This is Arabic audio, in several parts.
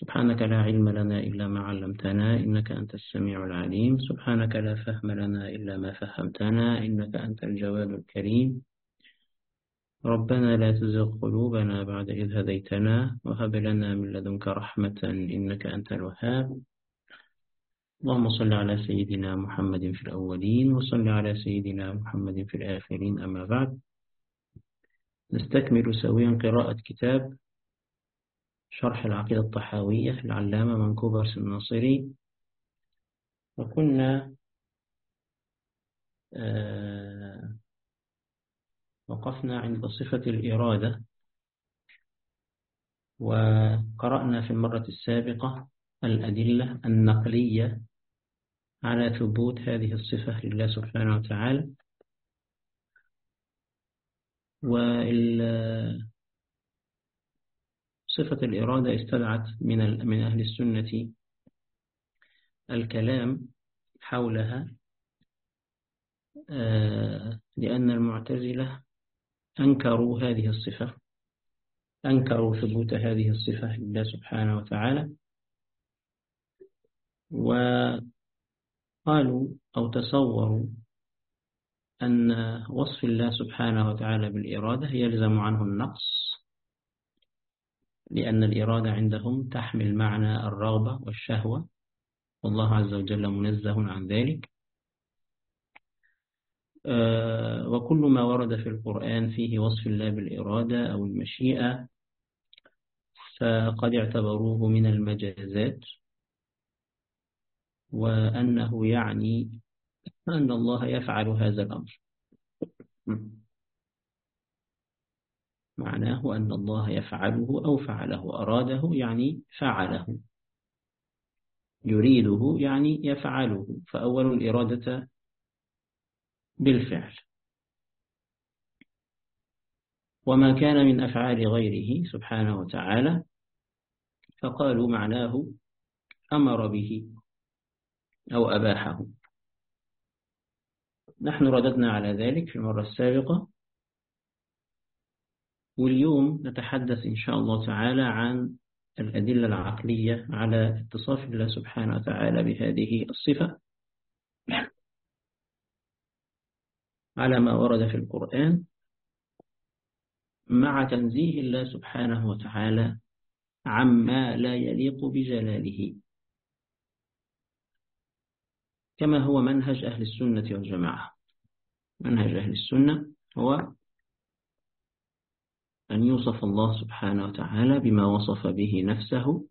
سبحانك لا علم لنا إلا ما علمتنا إنك أنت السميع العليم. سبحانك لا فهم لنا إلا ما فهمتنا إنك أنت الجواد الكريم. ربنا لا تزغ قلوبنا بعد إذ هديتنا وهب لنا من لدنك رحمة إنك أنت الوهاب. اللهم صل على سيدنا محمد في الأولين وصل على سيدنا محمد في الآخرين. أما بعد، نستكمل سويا قراءة كتاب شرح العقيدة الطحاوية للعلامة منكوبرس الناصري. وكنا وقفنا عند صفة الإرادة، وقرأنا في المرة السابقة الأدلة النقلية على ثبوت هذه الصفة لله سبحانه وتعالى. وصفة الإرادة استدعت من أهل السنة الكلام حولها، لأن المعتزلة أنكروا هذه الصفة، أنكروا ثبوت هذه الصفة لله سبحانه وتعالى، وقالوا أو تصوروا أن وصف الله سبحانه وتعالى بالإرادة يلزم عنه النقص، لأن الإرادة عندهم تحمل معنى الرغبة والشهوة، والله عز وجل منزه عن ذلك. وكل ما ورد في القرآن فيه وصف الله بالإرادة أو المشيئة فقد اعتبروه من المجازات، وأنه يعني أن الله يفعل هذا الأمر. معناه أن الله يفعله أو فعله، أراده يعني فعله، يريده يعني يفعله، فأول الإرادة بالفعل. وما كان من أفعال غيره سبحانه وتعالى فقالوا معناه أمر به أو أباحه. نحن رددنا على ذلك في المرة السابقة، واليوم نتحدث إن شاء الله تعالى عن الأدلة العقلية على اتصاف الله سبحانه وتعالى بهذه الصفة على ما ورد في القرآن، مع تنزيه الله سبحانه وتعالى عما لا يليق بجلاله، كما هو منهج أهل السنة والجماعة. منهج أهل السنة هو أن يوصف الله سبحانه وتعالى بما وصف به نفسه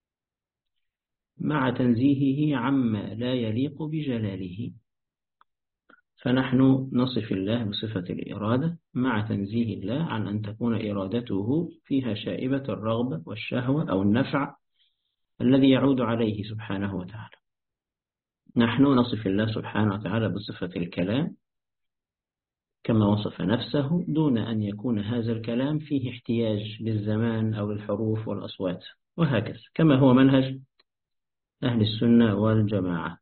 مع تنزيهه عما لا يليق بجلاله. فنحن نصف الله بصفة الإرادة مع تنزيه الله عن أن تكون إرادته فيها شائبة الرغبة والشهوة أو النفع الذي يعود عليه سبحانه وتعالى. نحن نصف الله سبحانه وتعالى بصفة الكلام كما وصف نفسه، دون أن يكون هذا الكلام فيه احتياج للزمان أو للحروف والأصوات، وهكذا كما هو منهج أهل السنة والجماعة.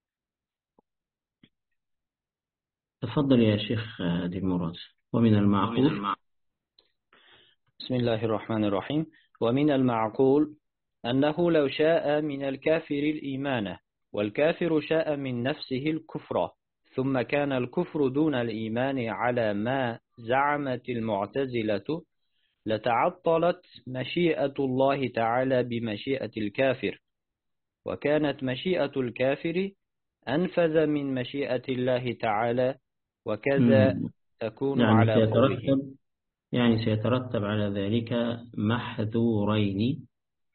تفضل يا شيخ ذي المراد. ومن المعقول، بسم الله الرحمن الرحيم. ومن المعقول أنه لو شاء من الكافر الإيمان، والكافر شاء من نفسه الكفر، ثم كان الكفر دون الإيمان على ما زعمت المعتزلة، لتعطلت مشيئة الله تعالى بمشيئة الكافر، وكانت مشيئة الكافر أنفذ من مشيئة الله تعالى، وكذا تكون على قوله. سيترتب على ذلك محذورين.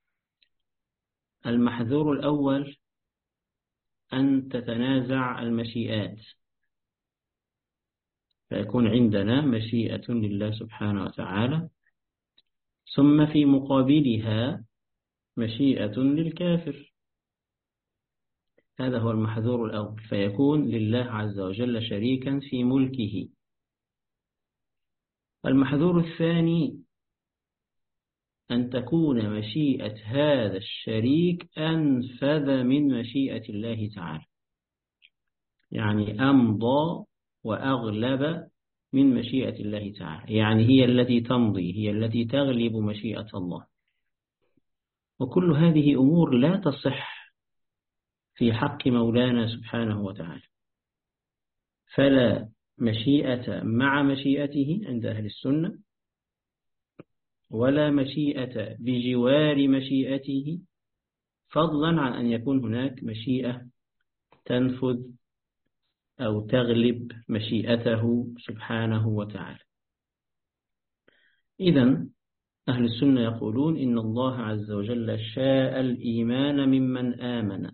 المحذور الأول أن تتنازع المشيئات، فيكون عندنا مشيئة لله سبحانه وتعالى، ثم في مقابلها مشيئة للكافر. هذا هو المحذور الأول، فيكون لله عز وجل شريكا في ملكه. المحذور الثاني أن تكون مشيئة هذا الشريك أنفذ من مشيئة الله تعالى، يعني أمضى وأغلب من مشيئة الله تعالى، يعني هي التي تمضي، هي التي تغلب مشيئة الله. وكل هذه أمور لا تصح في حق مولانا سبحانه وتعالى. فلا مشيئة مع مشيئته عند أهل السنة، ولا مشيئة بجوار مشيئته، فضلا عن أن يكون هناك مشيئة تنفذ أو تغلب مشيئته سبحانه وتعالى. إذن أهل السنة يقولون إن الله عز وجل شاء الإيمان ممن آمن،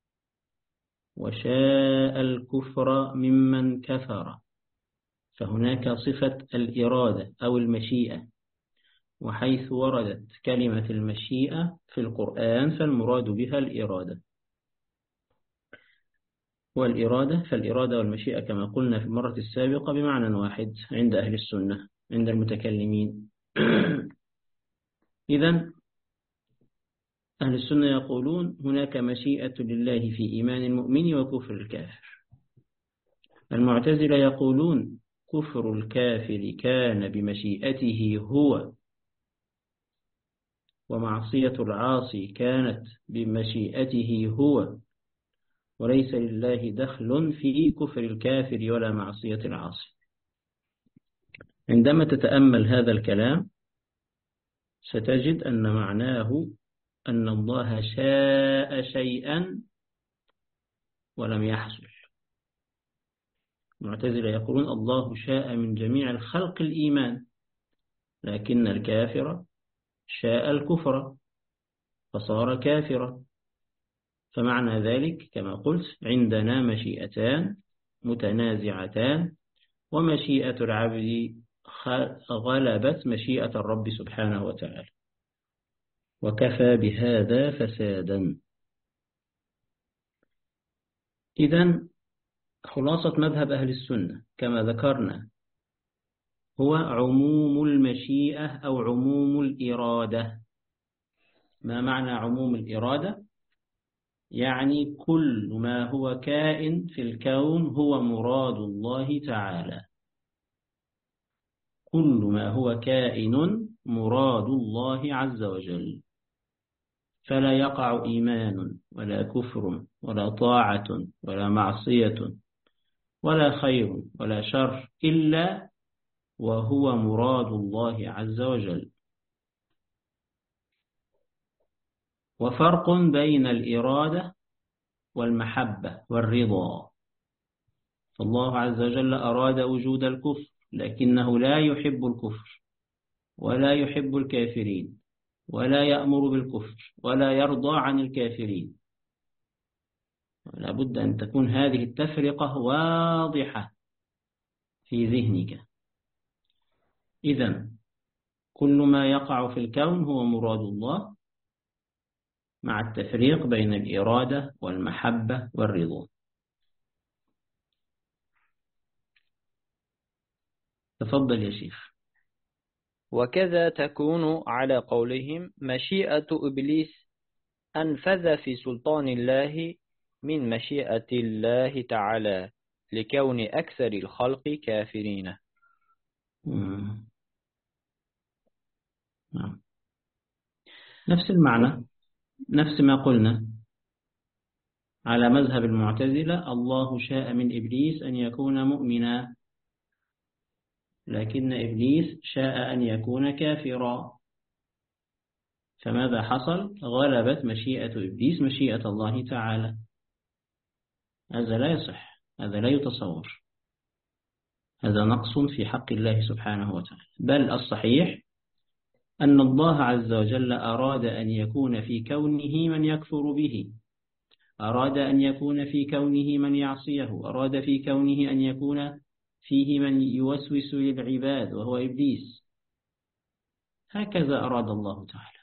وشاء الكفر ممن كفر. فهناك صفة الإرادة أو المشيئة، وحيث وردت كلمة المشيئة في القرآن فالمراد بها الإرادة. فالإرادة والمشيئة كما قلنا في المرة السابقة بمعنى واحد عند أهل السنة، عند المتكلمين. إذن أهل السنة يقولون هناك مشيئة لله في إيمان المؤمن وكفر الكافر. المعتزلة يقولون كفر الكافر كان بمشيئته هو، ومعصية العاصي كانت بمشيئته هو، وليس لله دخل في كفر الكافر ولا معصية العاصي. عندما تتأمل هذا الكلام ستجد أن معناه أن الله شاء شيئا ولم يحصل. المعتزلة يقولون الله شاء من جميع الخلق الإيمان، لكن الكافر شاء الكفر فصار كافرا. فمعنى ذلك كما قلت عندنا مشيئتان متنازعتان، ومشيئة العبد غلبت مشيئة الرب سبحانه وتعالى، وكفى بهذا فسادا. إذن خلاصة مذهب أهل السنة كما ذكرنا هو عموم المشيئة أو عموم الإرادة. ما معنى عموم الإرادة؟ يعني كل ما هو كائن في الكون هو مراد الله تعالى. كل ما هو كائن مراد الله عز وجل، فلا يقع إيمان ولا كفر ولا طاعة ولا معصية ولا خير ولا شر إلا وهو مراد الله عز وجل. وفرق بين الإرادة والمحبة والرضا. فالله عز وجل أراد وجود الكفر، لكنه لا يحب الكفر ولا يحب الكافرين ولا يأمر بالكفر ولا يرضى عن الكافرين. لا بد أن تكون هذه التفرقة واضحة في ذهنك. إذن كل ما يقع في الكون هو مراد الله، مع التفريق بين الإرادة والمحبة والرضا. تفضل يا شيخ. وكذا تكون على قولهم مشيئة إبليس أنفذ في سلطان الله من مشيئة الله تعالى لكون أكثر الخلق كافرين. نعم. نفس المعنى، نفس ما قلنا على مذهب المعتزلة. الله شاء من إبليس أن يكون مؤمنا، لكن إبليس شاء أن يكون كافرا. فماذا حصل؟ غلبت مشيئة إبليس مشيئة الله تعالى. هذا لا يصح، هذا لا يتصور، هذا نقص في حق الله سبحانه وتعالى. بل الصحيح أن الله عز وجل أراد أن يكون في كونه من يكفر به، أراد أن يكون في كونه من يعصيه، أراد في كونه أن يكون فيه من يوسوس للعباد وهو إبليس. هكذا أراد الله تعالى.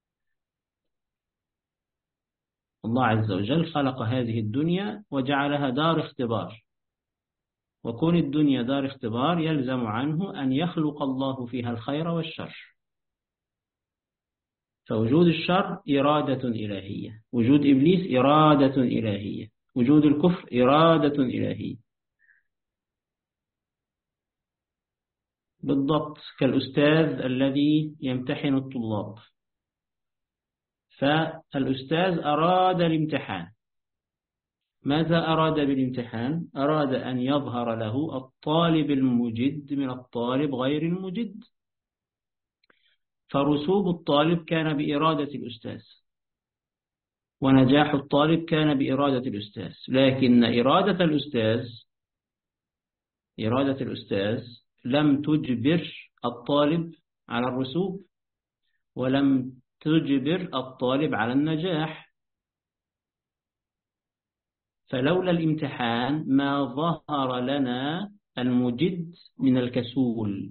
الله عز وجل خلق هذه الدنيا وجعلها دار اختبار، وكون الدنيا دار اختبار يلزم عنه أن يخلق الله فيها الخير والشر. فوجود الشر إرادة إلهية، وجود إبليس إرادة إلهية، وجود الكفر إرادة إلهية. بالضبط كالأستاذ الذي يمتحن الطلاب، فالأستاذ أراد الامتحان. ماذا أراد بالامتحان؟ أراد أن يظهر له الطالب المجد من الطالب غير المجد، فرسوب الطالب كان بإرادة الأستاذ، ونجاح الطالب كان بإرادة الأستاذ، لكن إرادة الأستاذ لم تجبر الطالب على الرسوب، ولم تجبر الطالب على النجاح. فلولا الامتحان ما ظهر لنا المجد من الكسول.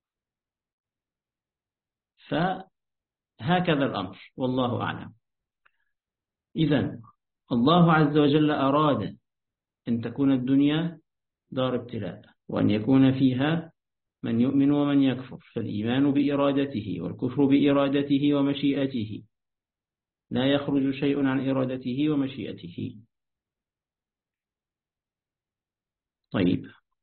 فهكذا الأمر والله أعلم. إذن الله عز وجل أراد أن تكون الدنيا دار ابتلاء، وأن يكون فيها من يؤمن ومن يكفر، فالإيمان بإرادته والكفر بإرادته ومشيئته، لا يخرج شيء عن إرادته ومشيئته. طيب،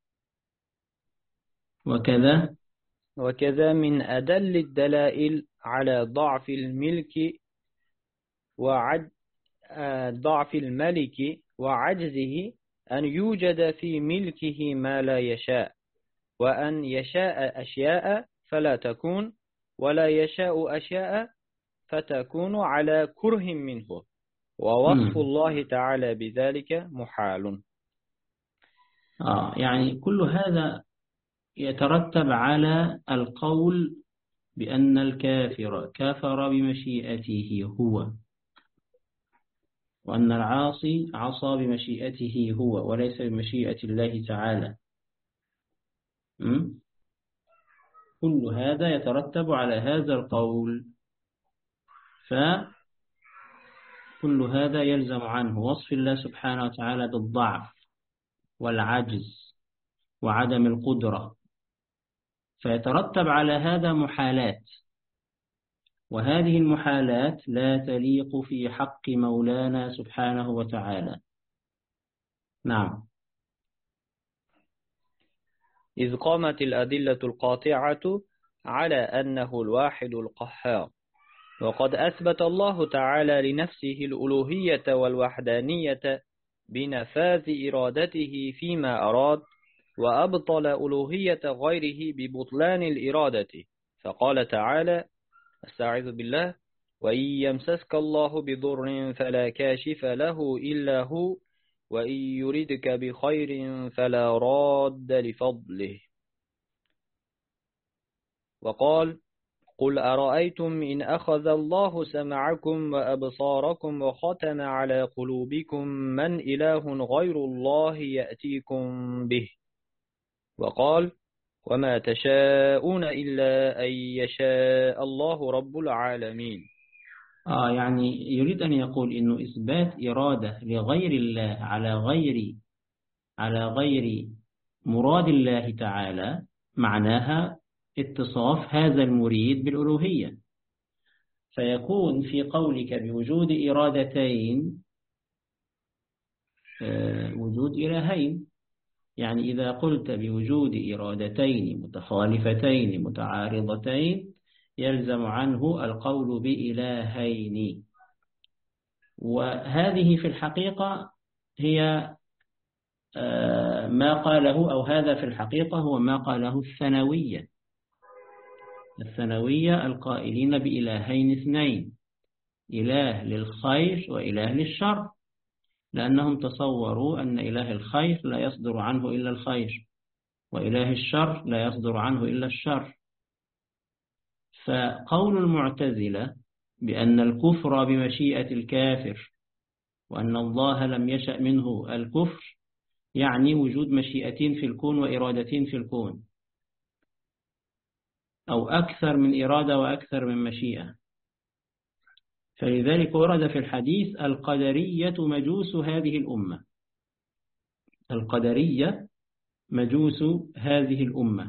وكذا من أدل الدلائل على ضعف الملك وعجزه أن يوجد في ملكه ما لا يشاء، وأن يشاء أشياء فلا تكون، ولا يشاء أشياء فتكون على كره منه، ووصف الله تعالى بذلك محال. يعني كل هذا يترتب على القول بأن الكافر كفر بمشيئته هو، وأن العاصي عصى بمشيئته هو وليس بمشيئة الله تعالى. كل هذا يترتب على هذا القول، فكل هذا يلزم عنه وصف الله سبحانه وتعالى بالضعف والعجز وعدم القدرة، فيترتب على هذا محالات، وهذه المحالات لا تليق في حق مولانا سبحانه وتعالى. نعم. إذ قامت الأدلة القاطعة على أنه الواحد القهار، وقد أثبت الله تعالى لنفسه الألوهية والوحدانية بنفاذ إرادته فيما أراد، وأبطل ألوهية غيره ببطلان الإرادة، فقال تعالى: استعيذ بالله: وإن يمسسك الله بضر فلا كاشف له إلا هو، وإن يردك بخير فلا راد لفضله. وقال: قل أرأيتم إن أخذ الله سمعكم وأبصاركم وختم على قلوبكم من إله غير الله يأتيكم به. وقال: وما تشاءون إلا أن يشاء الله رب العالمين. يعني يريد أن يقول إنه إثبات إرادة لغير الله على غير مراد الله تعالى معناها اتصاف هذا المريد بالألوهية، فيكون في قولك بوجود إرادتين وجود إلهين. يعني إذا قلت بوجود إرادتين متخالفتين متعارضتين يلزم عنه القول بإلهين، وهذه في الحقيقة هي ما قاله، أو هذا في الحقيقة هو ما قاله الثانوية القائلين بإلهين اثنين، إله للخير وإله للشر، لأنهم تصوروا أن إله الخير لا يصدر عنه إلا الخير، وإله الشر لا يصدر عنه إلا الشر. فقول المعتزلة بأن الكفر بمشيئة الكافر وأن الله لم يشأ منه الكفر يعني وجود مشيئتين في الكون وإرادتين في الكون، أو أكثر من إرادة وأكثر من مشيئة. فلذلك ورد في الحديث: القدرية مجوس هذه الأمة. القدرية مجوس هذه الأمة.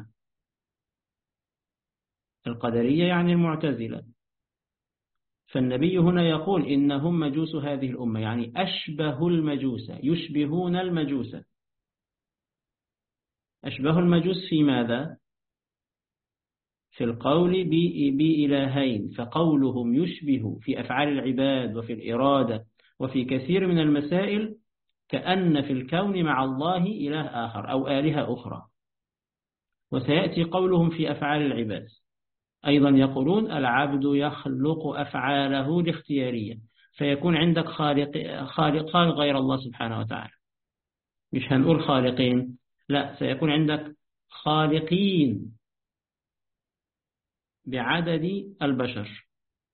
القدرية يعني المعتزلة. فالنبي هنا يقول إنهم مجوس هذه الأمة، يعني أشبه المجوس، يشبهون المجوس. أشبه المجوس في ماذا؟ في القول بإلهين، فقولهم يشبه في أفعال العباد وفي الإرادة وفي كثير من المسائل كأن في الكون مع الله إله آخر أو آلهة أخرى. وسيأتي قولهم في أفعال العباد أيضا، يقولون العبد يخلق أفعاله لاختيارية، فيكون عندك خالقان غير الله سبحانه وتعالى، مش هنقول خالقين، لا، سيكون عندك خالقين بعدد البشر.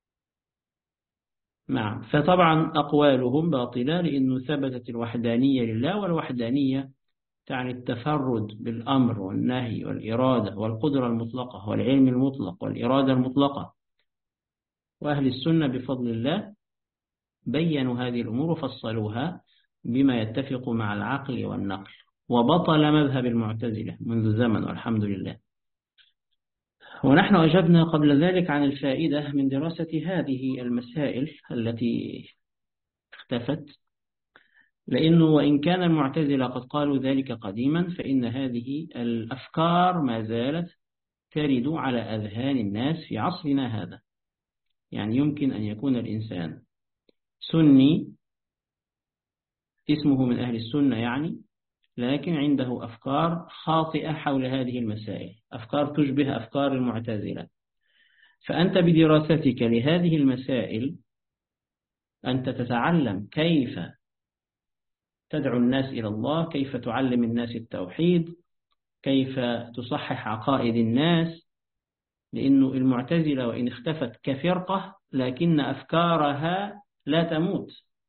نعم، فطبعا أقوالهم باطلة، لأنه ثبتت الوحدانية لله، والوحدانية تعني التفرد بالأمر والنهي والإرادة والقدرة المطلقة والعلم المطلق والإرادة المطلقة. وأهل السنة بفضل الله بيّنوا هذه الأمور وفصلوها بما يتفق مع العقل والنقل، وبطل مذهب المعتزلة منذ زمن والحمد لله. ونحن أجبنا قبل ذلك عن الفائدة من دراسة هذه المسائل التي اختفت، لأنه وإن كان المعتزلة قد قالوا ذلك قديما، فإن هذه الأفكار ما زالت ترد على أذهان الناس في عصرنا هذا. يعني يمكن أن يكون الإنسان سني اسمه من أهل السنة يعني، لكن عنده أفكار خاطئة حول هذه المسائل، أفكار تشبه أفكار المعتزلة. فأنت بدراستك لهذه المسائل أنت تتعلم كيف تدعو الناس إلى الله، كيف تعلم الناس التوحيد، كيف تصحح عقائد الناس. لأن المعتزلة وإن اختفت كفرقة لكن أفكارها لا تموت،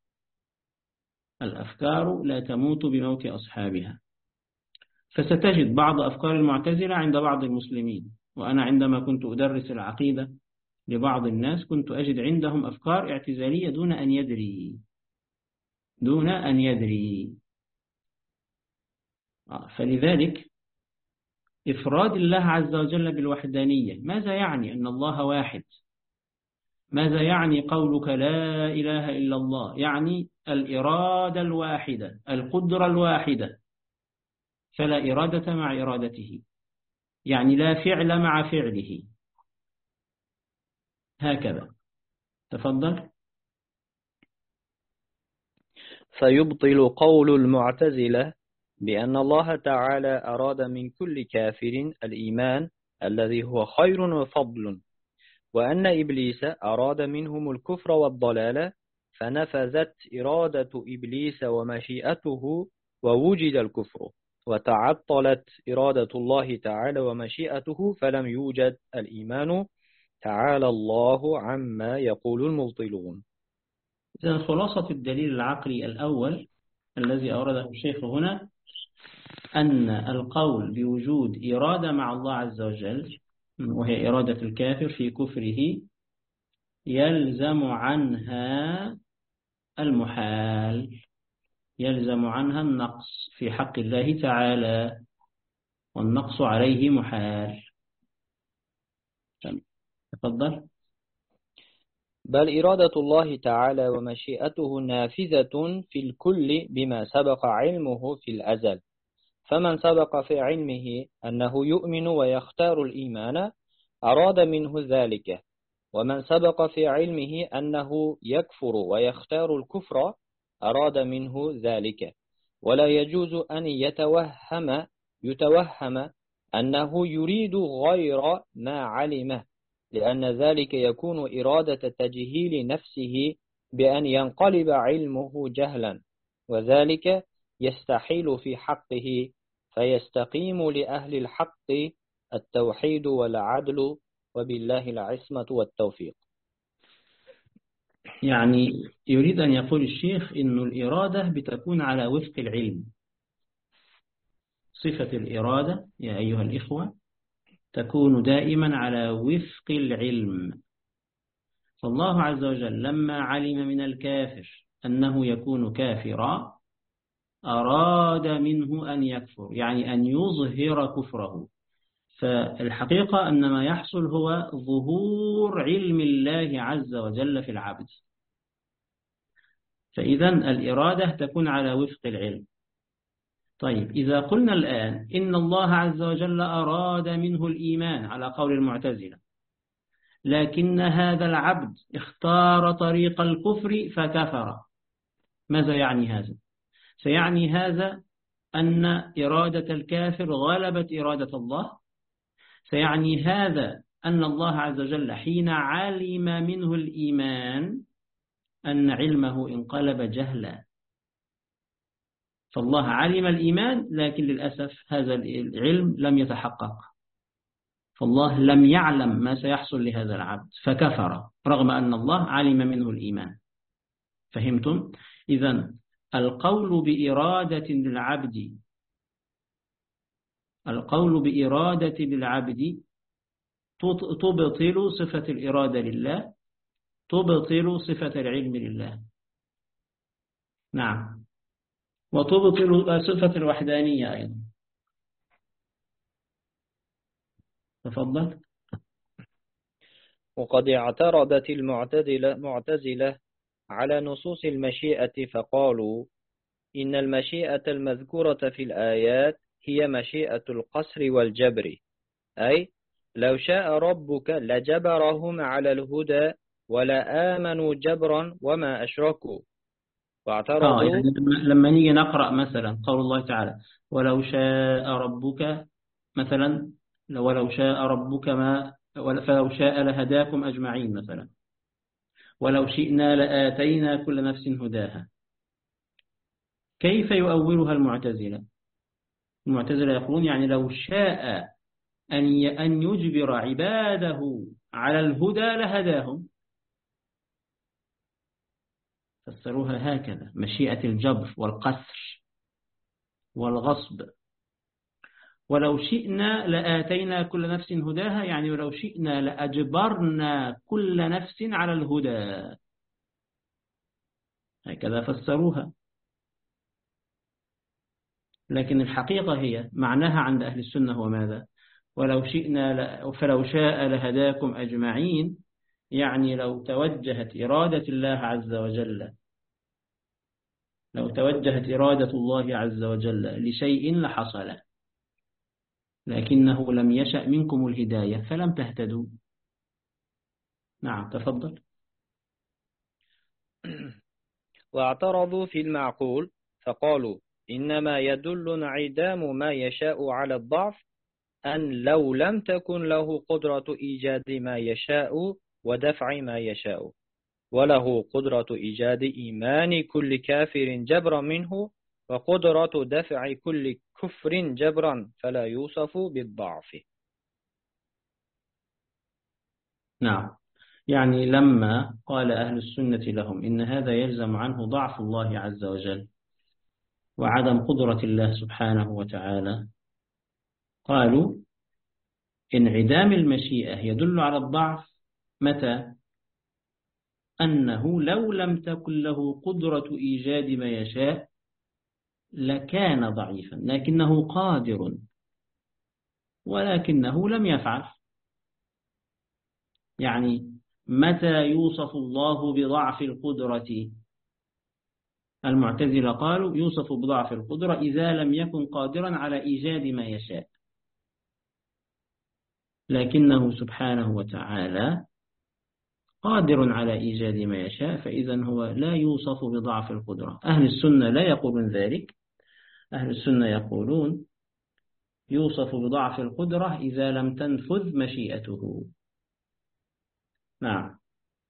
الأفكار لا تموت بموت أصحابها. فستجد بعض أفكار المعتزلة عند بعض المسلمين، وأنا عندما كنت أدرس العقيدة لبعض الناس كنت أجد عندهم أفكار اعتزالية دون أن يدري. فلذلك إفراد الله عز وجل بالوحدانية ماذا يعني؟ أن الله واحد. ماذا يعني قولك لا إله إلا الله؟ يعني الإرادة الواحدة، القدرة الواحدة، فلا إرادة مع إرادته، يعني لا فعل مع فعله. هكذا. تفضل. فيبطل قول المعتزلة بأن الله تعالى أراد من كل كافر الإيمان الذي هو خير وفضل، وأن إبليس أراد منهم الكفر والضلال، فنفذت إرادة إبليس ومشيئته ووجد الكفر، وتعطلت إرادة الله تعالى ومشيئته فلم يوجد الإيمان، تعالى الله عما يقول المبطلون. إذن خلاصة الدليل العقلي الأول الذي أورده الشيخ هنا أن القول بوجود إرادة مع الله عز وجل، وهي إرادة الكافر في كفره، يلزم عنها المحال، يلزم عنها النقص في حق الله تعالى، والنقص عليه محال. تفضل. بل إرادة الله تعالى ومشيئته نافذة في الكل بما سبق علمه في الأزل، فمن سبق في علمه أنه يؤمن ويختار الإيمان أراد منه ذلك، ومن سبق في علمه أنه يكفر ويختار الكفر أراد منه ذلك. ولا يجوز أن يتوهم أنه يريد غير ما علمه، لأن ذلك يكون إرادة تجهيل نفسه بأن ينقلب علمه جهلا، وذلك يستحيل في حقه، فيستقيم لأهل الحق التوحيد والعدل، وبالله العصمة والتوفيق. يعني يريد أن يقول الشيخ إن الإرادة بتكون على وفق العلم. صفة الإرادة يا أيها الإخوة تكون دائما على وفق العلم. فالله عز وجل لما علم من الكافر أنه يكون كافرا أراد منه أن يكفر، يعني أن يظهر كفره. فالحقيقة أن ما يحصل هو ظهور علم الله عز وجل في العبد. فإذا الإرادة تكون على وفق العلم. طيب إذا قلنا الآن إن الله عز وجل أراد منه الإيمان على قول المعتزلة، لكن هذا العبد اختار طريق الكفر فكفر، ماذا يعني هذا؟ سيعني هذا أن إرادة الكافر غلبت إرادة الله، سيعني هذا أن الله عز وجل حين علم منه الإيمان أن علمه انقلب جهلا. فالله علم الإيمان لكن للأسف هذا العلم لم يتحقق، فالله لم يعلم ما سيحصل لهذا العبد فكفر رغم أن الله علم منه الإيمان. فهمتم؟ إذن القول بإرادة للعبد تبطل صفة الإرادة لله، تبطل صفة العلم لله. نعم، وتبطل صفة الوحدانية أيضا. تفضل. وقد اعترضت المعتزلة على نصوص المشيئة فقالوا إن المشيئة المذكورة في الآيات هي مشيئة القصر والجبر، أي لو شاء ربك لجبرهم على الهدى ولا آمنوا جبرا وما أشركوا. واعترضوا يعني لما نيجي نقرأ مثلا قول الله تعالى ولو شاء ربك مثلا، ولو شاء ربك ما فلو شاء لهداكم أجمعين مثلا، ولو شئنا لآتينا كل نفس هداها. كيف يؤولها المعتزلة؟ المعتزلة يقولون يعني لو شاء أن يجبر عباده على الهدى لهداهم، فسروها هكذا: مشيئة الجبر والقسر والغصب. ولو شئنا لآتينا كل نفس هداها، يعني ولو شئنا لأجبرنا كل نفس على الهدى، هكذا فسروها. لكن الحقيقة هي معناها عند أهل السنة هو ماذا؟ ولو شئنا فلو شاء لهداكم أجمعين، يعني لو توجهت إرادة الله عز وجل، لو توجهت إرادة الله عز وجل لشيء لحصل، لكنه لم يشأ منكم الهداية فلم تهتدوا. نعم، تفضل. واعترضوا في المعقول فقالوا إنما يدل انعدام ما يشاء على الضعف أن لو لم تكن له قدرة إيجاد ما يشاء ودفع ما يشاء، وله قدرة إيجاد إيمان كل كافر جبرا منه وقدرة دفع كل كفر جبرا، فلا يوصف بالضعف. نعم، يعني لما قال أهل السنة لهم إن هذا يلزم عنه ضعف الله عز وجل وعدم قدرة الله سبحانه وتعالى، قالوا انعدام المشيئة يدل على الضعف متى؟ أنه لو لم تكن له قدرة إيجاد ما يشاء لكان ضعيفا، لكنه قادر ولكنه لم يفعل. يعني متى يوصف الله بضعف القدرة؟ المعتزلة قالوا يوصف بضعف القدرة إذا لم يكن قادرا على إيجاد ما يشاء، لكنه سبحانه وتعالى قادر على إيجاد ما يشاء، فإذا هو لا يوصف بضعف القدرة. أهل السنة لا يقولون ذلك، أهل السنة يقولون يوصف بضعف القدرة إذا لم تنفذ مشيئته. نعم.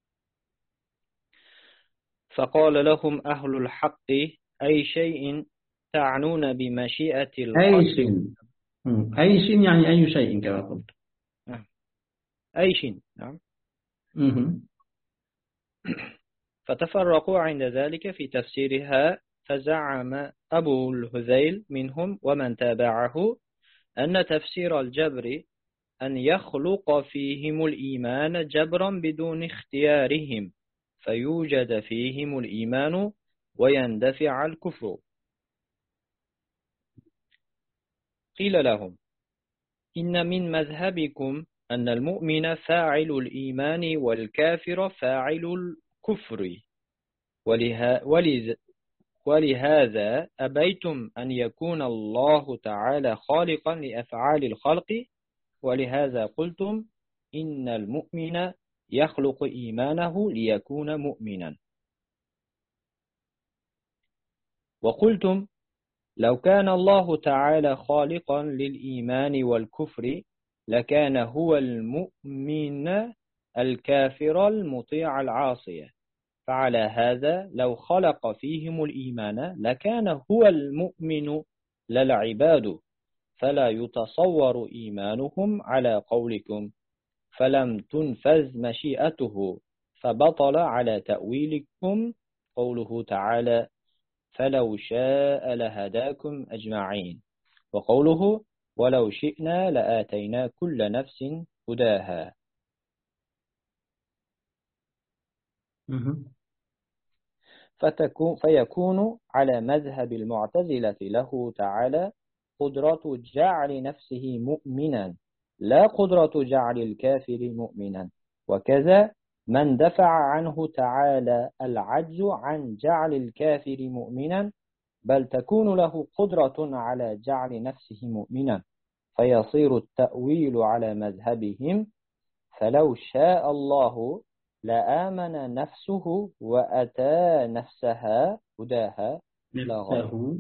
فقال لهم أهل الحق أي شيء تعنون بمشيئة أي القصر؟ شيء. أي شيء يعني أي شيء كما قلت. أي شيء. نعم. مه. فتفرقوا عند ذلك في تفسيرها، فزعم أبو الهذيل منهم ومن تابعه أن تفسير الجبر أن يخلق فيهم الإيمان جبرا بدون اختيارهم فيوجد فيهم الإيمان ويندفع الكفر. قيل لهم إن من مذهبكم أن المؤمن فاعل الإيمان والكافر فاعل الكفر، ولهذا أبيتم أن يكون الله تعالى خالقا لأفعال الخلق، ولهذا قلتم إن المؤمن يخلق إيمانه ليكون مؤمنا. وقلتم لو كان الله تعالى خالقا للإيمان والكفر لكان هو المؤمن الكافر المطيع العاصي، فعلى هذا لو خلق فيهم الإيمان لكان هو المؤمن لا العباد، فلا يتصور إيمانهم على قولكم، فلم تنفذ مشيئته، فبطل على تأويلكم قوله تعالى فلو شاء لهداكم أجمعين، وقوله ولو شئنا لآتينا كل نفس هداها. فيكون على مذهب المعتزلة له تعالى قدرة جعل نفسه مؤمنا لا قدرة جعل الكافر مؤمنا، وكذا من دفع عنه تعالى العجز عن جعل الكافر مؤمنا، بل تكون له قدرة على جعل نفسه مؤمنا، فيصير التأويل على مذهبهم فلو شاء الله لآمن نفسه وأتى نفسها هداها لا غير.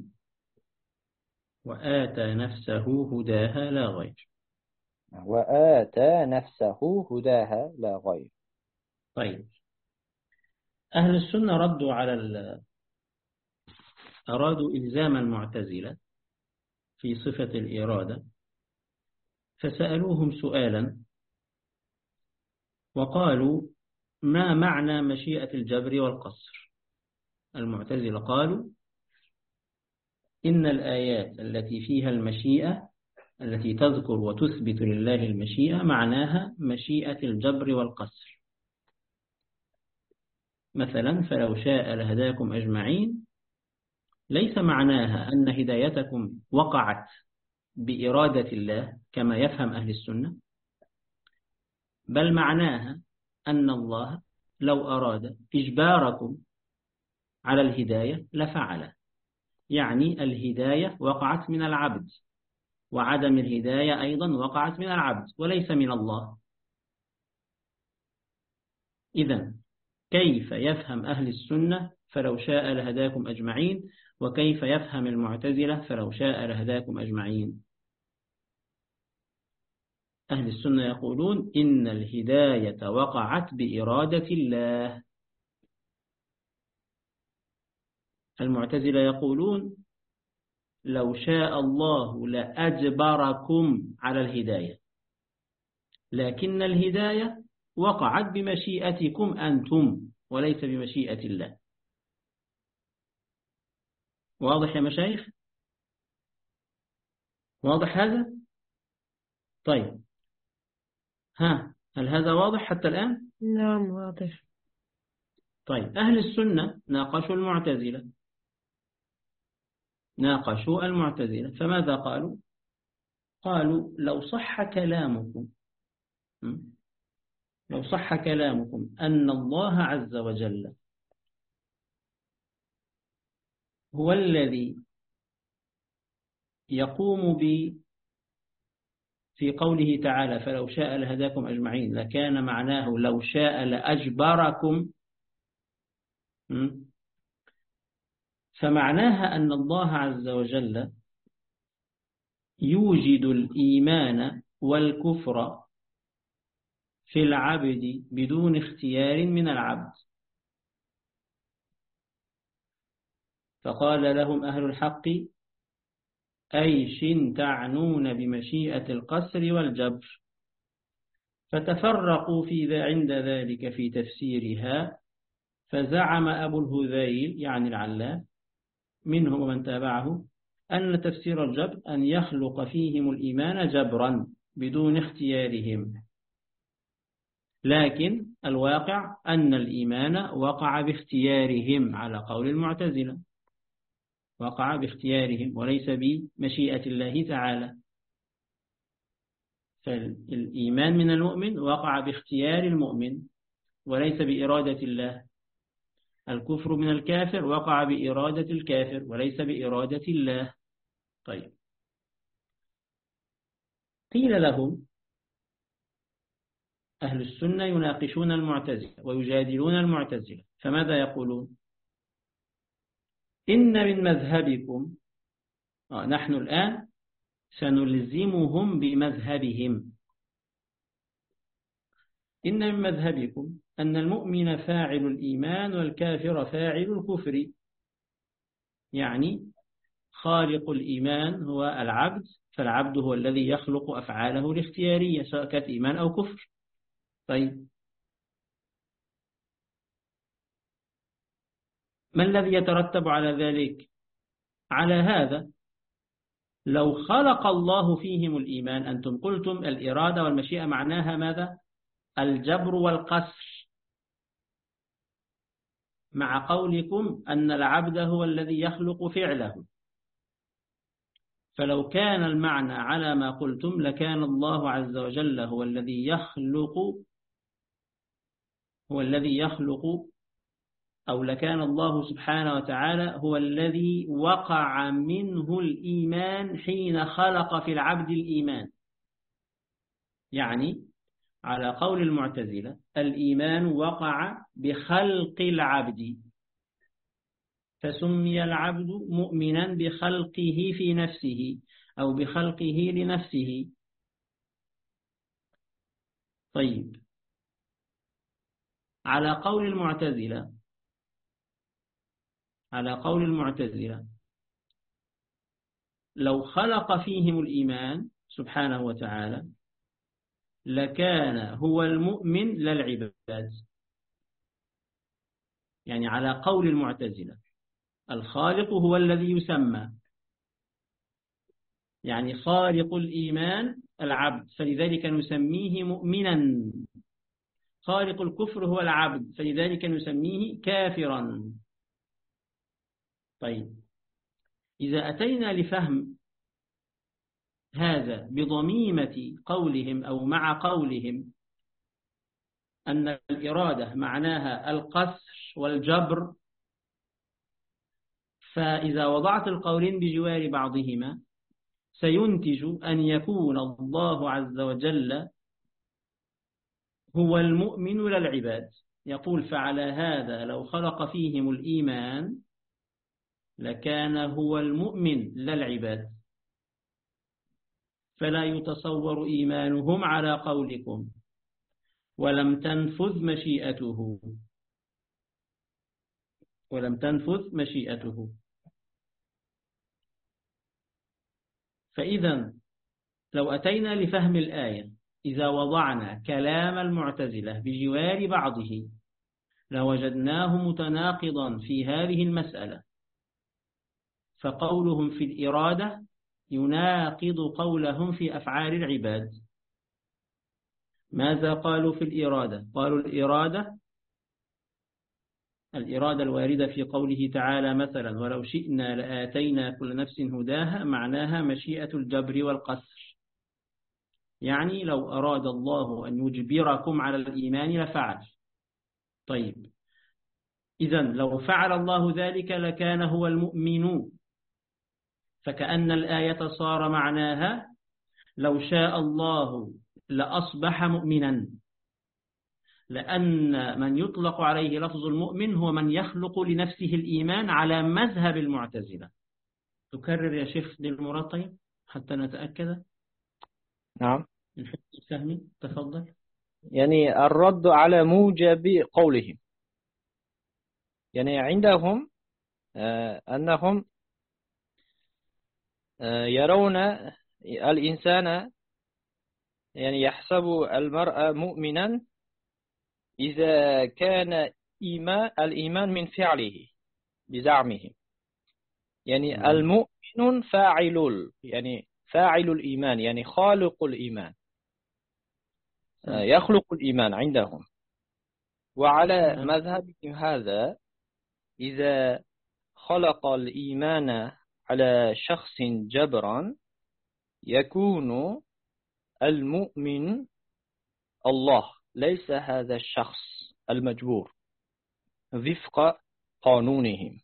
وآتى نفسه هداها لا غير. وآتى نفسه هداها لا غير. طيب، أهل السنة ردوا أرادوا إلزام المعتزلة في صفة الإرادة، فسألوهم سؤالا وقالوا ما معنى مشيئة الجبر والقصر؟ المعتزلة قالوا إن الآيات التي فيها المشيئة التي تذكر وتثبت لله المشيئة معناها مشيئة الجبر والقصر. مثلا فلو شاء لهداكم أجمعين ليس معناها أن هدايتكم وقعت بإرادة الله كما يفهم أهل السنة، بل معناها أن الله لو أراد إجباركم على الهداية لفعل، يعني الهداية وقعت من العبد، وعدم الهداية أيضا وقعت من العبد وليس من الله. إذن كيف يفهم أهل السنة فلو شاء لهداكم أجمعين، وكيف يفهم المعتزلة فلو شاء لهداكم أجمعين؟ أهل السنة يقولون إن الهداية وقعت بإرادة الله. المعتزلة يقولون لو شاء الله لأجبركم على الهداية، لكن الهداية وقعت بمشيئتكم أنتم وليس بمشيئة الله. واضح يا مشايخ؟ واضح هذا؟ طيب، هل هذا واضح حتى الآن؟ نعم واضح. طيب، أهل السنة ناقشوا المعتزلة فماذا قالوا؟ قالوا لو صح كلامكم أن الله عز وجل هو الذي يقوم في قوله تعالى فلو شاء لهداكم أجمعين لكان معناه لو شاء لأجبركم، فمعناها أن الله عز وجل يوجد الإيمان والكفر في العبد بدون اختيار من العبد. فقال لهم أهل الحق أيش تعنون بمشيئة القصر والجبر؟ فتفرقوا عند ذلك في تفسيرها، فزعم أبو الهذيل يعني العلاف منهم ومن تابعه أن تفسير الجبر أن يخلق فيهم الإيمان جبرا بدون اختيارهم، لكن الواقع أن الإيمان وقع باختيارهم على قول المعتزلة، وقع باختيارهم وليس بمشيئة الله تعالى. فالإيمان من المؤمن وقع باختيار المؤمن وليس بإرادة الله. الكفر من الكافر وقع بإرادة الكافر وليس بإرادة الله. طيب، قيل لهم أهل السنة يناقشون المعتزلة ويجادلون المعتزلة، فماذا يقولون؟ إن من مذهبكم، نحن الآن سنلزمهم بمذهبهم. إن من مذهبكم أن المؤمن فاعل الإيمان والكافر فاعل الكفر، يعني خالق الإيمان هو العبد، فالعبد هو الذي يخلق أفعاله الاختيارية سواء كانت إيمان أو كفر. طيب، ما الذي يترتب على ذلك؟ على هذا لو خلق الله فيهم الإيمان، أنتم قلتم الإرادة والمشيئة معناها ماذا؟ الجبر والقسر، مع قولكم أن العبد هو الذي يخلق فعله. فلو كان المعنى على ما قلتم لكان الله عز وجل هو الذي يخلق، أو لكان الله سبحانه وتعالى هو الذي وقع منه الإيمان حين خلق في العبد الإيمان. يعني على قول المعتزلة الإيمان وقع بخلق العبد، فسمي العبد مؤمنا بخلقه في نفسه أو بخلقه لنفسه. طيب، على قول المعتزلة لو خلق فيهم الإيمان سبحانه وتعالى لكان هو المؤمن للعباد. يعني على قول المعتزلة الخالق هو الذي يسمى، يعني خالق الإيمان العبد فلذلك نسميه مؤمنا، خالق الكفر هو العبد فلذلك نسميه كافرا. طيب، إذا أتينا لفهم هذا بضميمة قولهم أو مع قولهم أن الإرادة معناها القسر والجبر، فإذا وضعت القولين بجوار بعضهما سينتج أن يكون الله عز وجل هو المؤمن للعباد. يقول فعلى هذا لو خلق فيهم الإيمان لكان هو المؤمن للعباد، فلا يتصور إيمانهم على قولكم ولم تنفذ مشيئته. فإذا لو أتينا لفهم الآية إذا وضعنا كلام المعتزلة بجوار بعضه لوجدناه متناقضا في هذه المسألة، فقولهم في الإرادة يناقض قولهم في أفعال العباد. ماذا قالوا في الإرادة؟ قالوا الإرادة الواردة في قوله تعالى مثلا ولو شئنا لآتينا كل نفس هداها معناها مشيئة الجبر والقسر، يعني لو أراد الله أن يجبركم على الإيمان لفعل. طيب، إذن لو فعل الله ذلك لكان هو المؤمن، فكأن الآية صار معناها لو شاء الله لأصبح مؤمنا، لأن من يطلق عليه لفظ المؤمن هو من يخلق لنفسه الإيمان على مذهب المعتزلة. تكرر يا شيخ للمراد طيب حتى نتأكد. نعم، من حسن الفهم تفضل. يعني الرد على موجب قولهم، يعني عندهم أنهم يرون الإنسان، يعني يحسب المرء مؤمنا إذا كان الإيمان من فعله بزعمهم، يعني المؤمن يعني فاعل الإيمان، يعني خالق الإيمان، يخلق الإيمان عندهم. وعلى مذهبهم هذا إذا خلق الإيمان على شخص جبرا يكون المؤمن الله، ليس هذا الشخص المجبور، وفق قانونهم.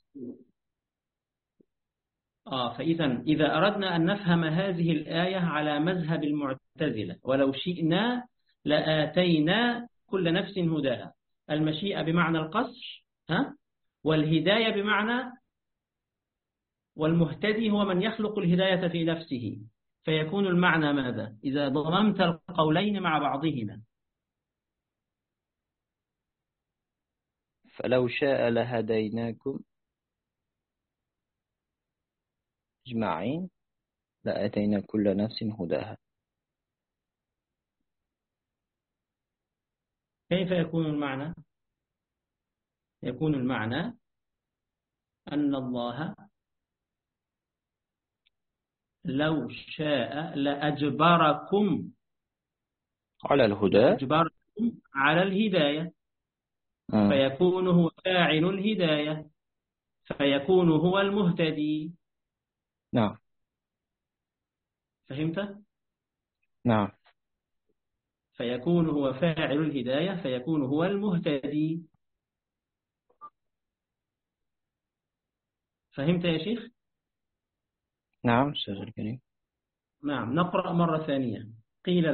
فإذا أردنا أن نفهم هذه الآية على مذهب المعتزلة، ولو شئنا لآتينا كل نفس هداها. المشيئة بمعنى القصر، والهداية بمعنى، والمهتدي هو من يخلق الهداية في نفسه. فيكون المعنى ماذا إذا ضممت القولين مع بعضهما؟ فلو شاء لهديناكم أجمعين لآتينا كل نفس هداها. كيف يكون المعنى؟ يكون المعنى أن الله لو شاء لأجبركم على الهداية، فيكون هو فاعل الهداية، فيكون هو المهتدي. نعم. فهمت؟ نعم. فيكون هو فاعل الهداية، فيكون هو المهتدي. فهمت يا شيخ؟ نعم شيخ الكريم. نعم. نقرأ مرة ثانية. قيل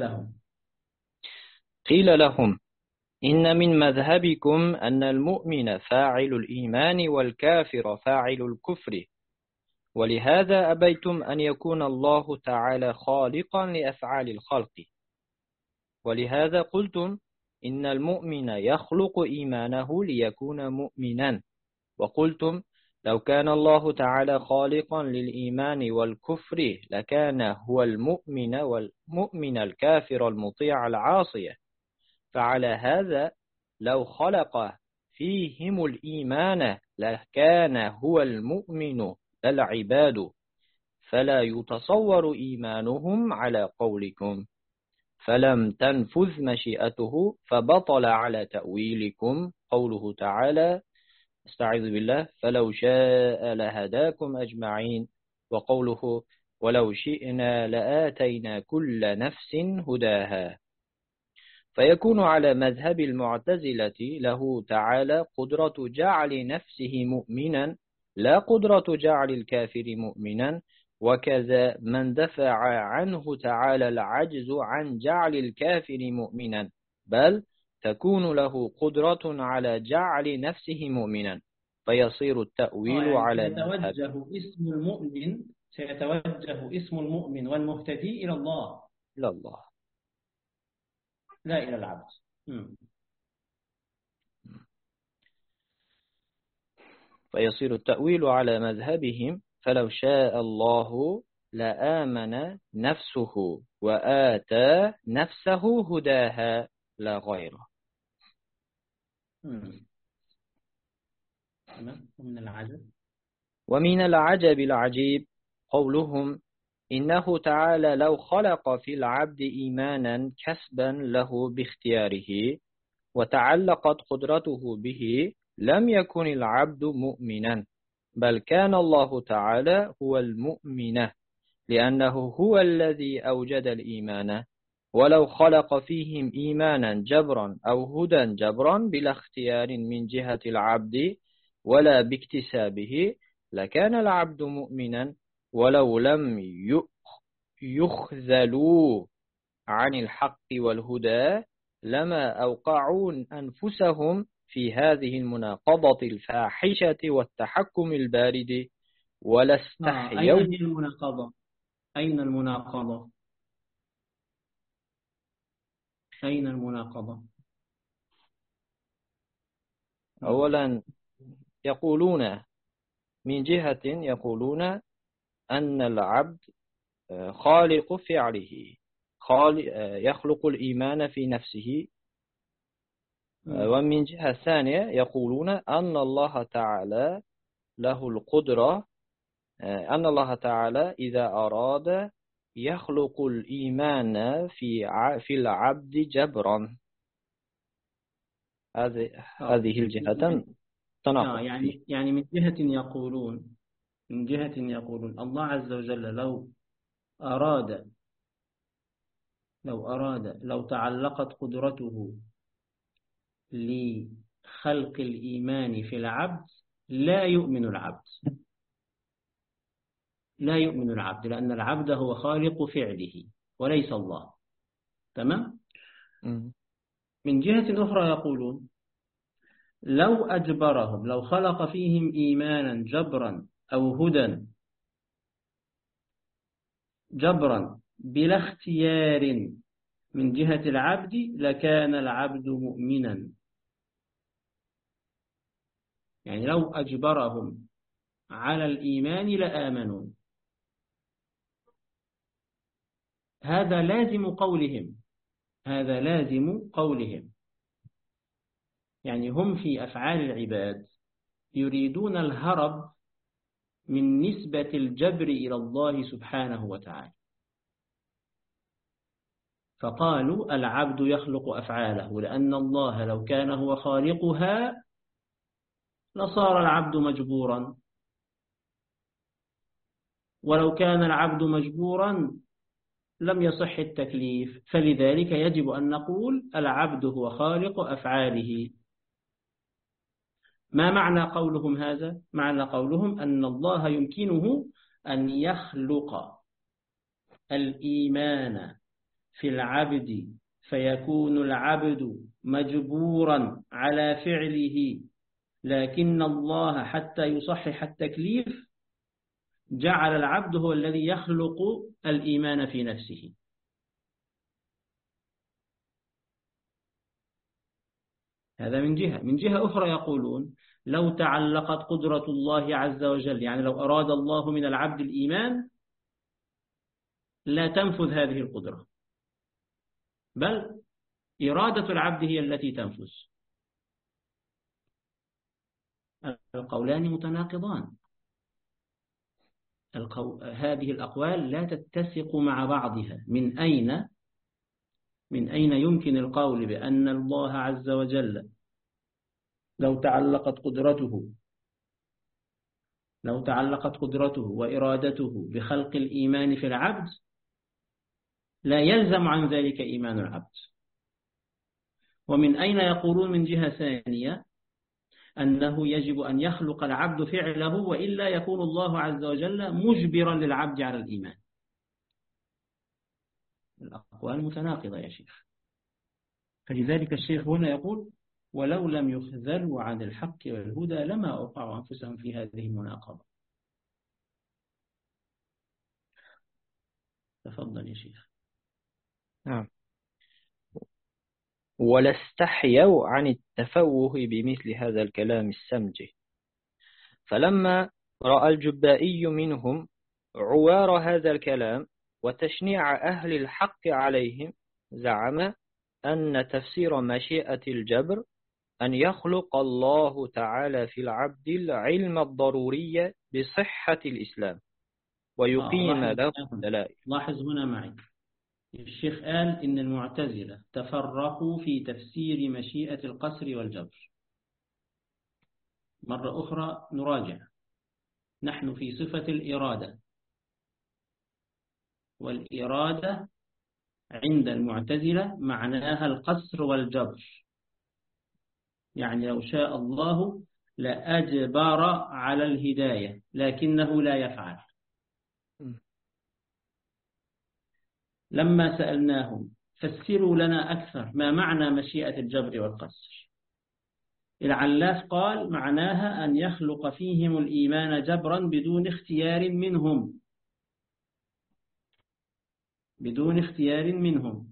لهم إن من مذهبكم أن المؤمن فاعل الإيمان والكافر فاعل الكفر، ولهذا أبيتم أن يكون الله تعالى خالقا لأفعال الخلق، ولهذا قلتم إن المؤمن يخلق إيمانه ليكون مؤمنا، وقلتم لو كان الله تعالى خالقا للإيمان والكفر لكان هو المؤمن الكافر المطيع العاصية، فعلى هذا لو خلق فيهم الإيمان لكان هو المؤمن العباد، فلا يتصور إيمانهم على قولكم، فلم تنفذ مشيئته فبطل على تأويلكم قوله تعالى استعيذ بالله فلو شاء لهداكم أجمعين، وقوله ولو شئنا لآتينا كل نفس هداها. فيكون على مذهب المعتزلة له تعالى قدرة جعل نفسه مؤمنا لا قدرة جعل الكافر مؤمنا، وكذا من دفع عنه تعالى العجز عن جعل الكافر مؤمنا، بل تكون له قدرة على جعل نفسه مؤمنا، فيصير التأويل على سيتوجه اسم المؤمن والمهتدي إلى الله، لا إلى العبد. فيصير التأويل على مذهبهم فلو شاء الله لآمن نفسه وآتى نفسه هداها لا غيره. ومن العجب العجيب قولهم إنه تعالى لو خلق في العبد إيمانا كسبا له باختياره وتعلقت قدرته به لم يكن العبد مؤمنا، بل كان الله تعالى هو المؤمن، لأنه هو الذي أوجد الإيمان، ولو خلق فيهم إيمانا جبرا أو هدى جبرا بلا اختيار من جهة العبد ولا باكتسابه لكان العبد مؤمنا، ولو لم يخذلوا عن الحق والهدى لما أوقعوا أنفسهم في هذه المناقضة الفاحشة والتحكم البارد ولا استحيوا. أين المناقضة؟ أولا يقولون من جهة يقولون أن العبد خالق فعله، يخلق الإيمان في نفسه، ومن جهة ثانية يقولون أن الله تعالى له القدرة، أن الله تعالى إذا أراد يخلق الإيمان في العبد جبرا. هذه الجهة تناقض. يعني من جهة يقولون الله عز وجل لو تعلقت قدرته لخلق الإيمان في العبد لا يؤمن العبد، لا يؤمن العبد، لأن العبد هو خالق فعله وليس الله. تمام؟ من جهة أخرى يقولون لو أجبرهم، لو خلق فيهم إيمانا جبرا أو هدى جبرا بلا اختيار من جهة العبد لكان العبد مؤمنا. يعني لو أجبرهم على الإيمان لآمنوا. هذا لازم قولهم، هذا لازم قولهم. يعني هم في أفعال العباد يريدون الهرب من نسبة الجبر إلى الله سبحانه وتعالى، فقالوا العبد يخلق أفعاله، لأن الله لو كان هو خالقها لصار العبد مجبورا، ولو كان العبد مجبورا لم يصح التكليف، فلذلك يجب أن نقول العبد هو خالق أفعاله. ما معنى قولهم هذا؟ معنى قولهم أن الله يمكنه أن يخلق الإيمان في العبد فيكون العبد مجبورا على فعله، لكن الله حتى يصحح التكليف جعل العبد هو الذي يخلق الإيمان في نفسه. هذا من جهة. من جهة أخرى يقولون لو تعلقت قدرة الله عز وجل، يعني لو أراد الله من العبد الإيمان لا تنفذ هذه القدرة، بل إرادة العبد هي التي تنفذ. القولان متناقضان، هذه الأقوال لا تتسق مع بعضها. من أين يمكن القول بأن الله عز وجل لو تعلقت قدرته وإرادته بخلق الإيمان في العبد لا يلزم عن ذلك إيمان العبد؟ ومن أين يقولون من جهة ثانية أنه يجب أن يخلق العبد فعله وإلا يكون الله عز وجل مجبرا للعبد على الإيمان؟ الأقوال متناقضة يا شيخ. فلذلك الشيخ هنا يقول ولو لم يخذلوا عن الحق والهدى لما أوقعوا أنفسهم في هذه المناقضة. تفضل يا شيخ. نعم. ولا استحيوا عن التفوه بمثل هذا الكلام السمج، فلما رأى الجبائي منهم عوار هذا الكلام وتشنيع أهل الحق عليهم زعم أن تفسير مشيئة الجبر أن يخلق الله تعالى في العبد العلم الضروري بصحة الإسلام ويقيم له الدلائل. لاحظ هنا معي، الشيخ قال إن المعتزلة تفرقوا في تفسير مشيئة القصر والجبر. مرة أخرى نراجع، نحن في صفة الإرادة، والإرادة عند المعتزلة معناها القصر والجبر، يعني لو شاء الله لأجبر على الهداية لكنه لا يفعل. لما سألناهم فسروا لنا أكثر ما معنى مشيئة الجبر والقصر، العلاف قال معناها أن يخلق فيهم الإيمان جبرا بدون اختيار منهم، بدون اختيار منهم،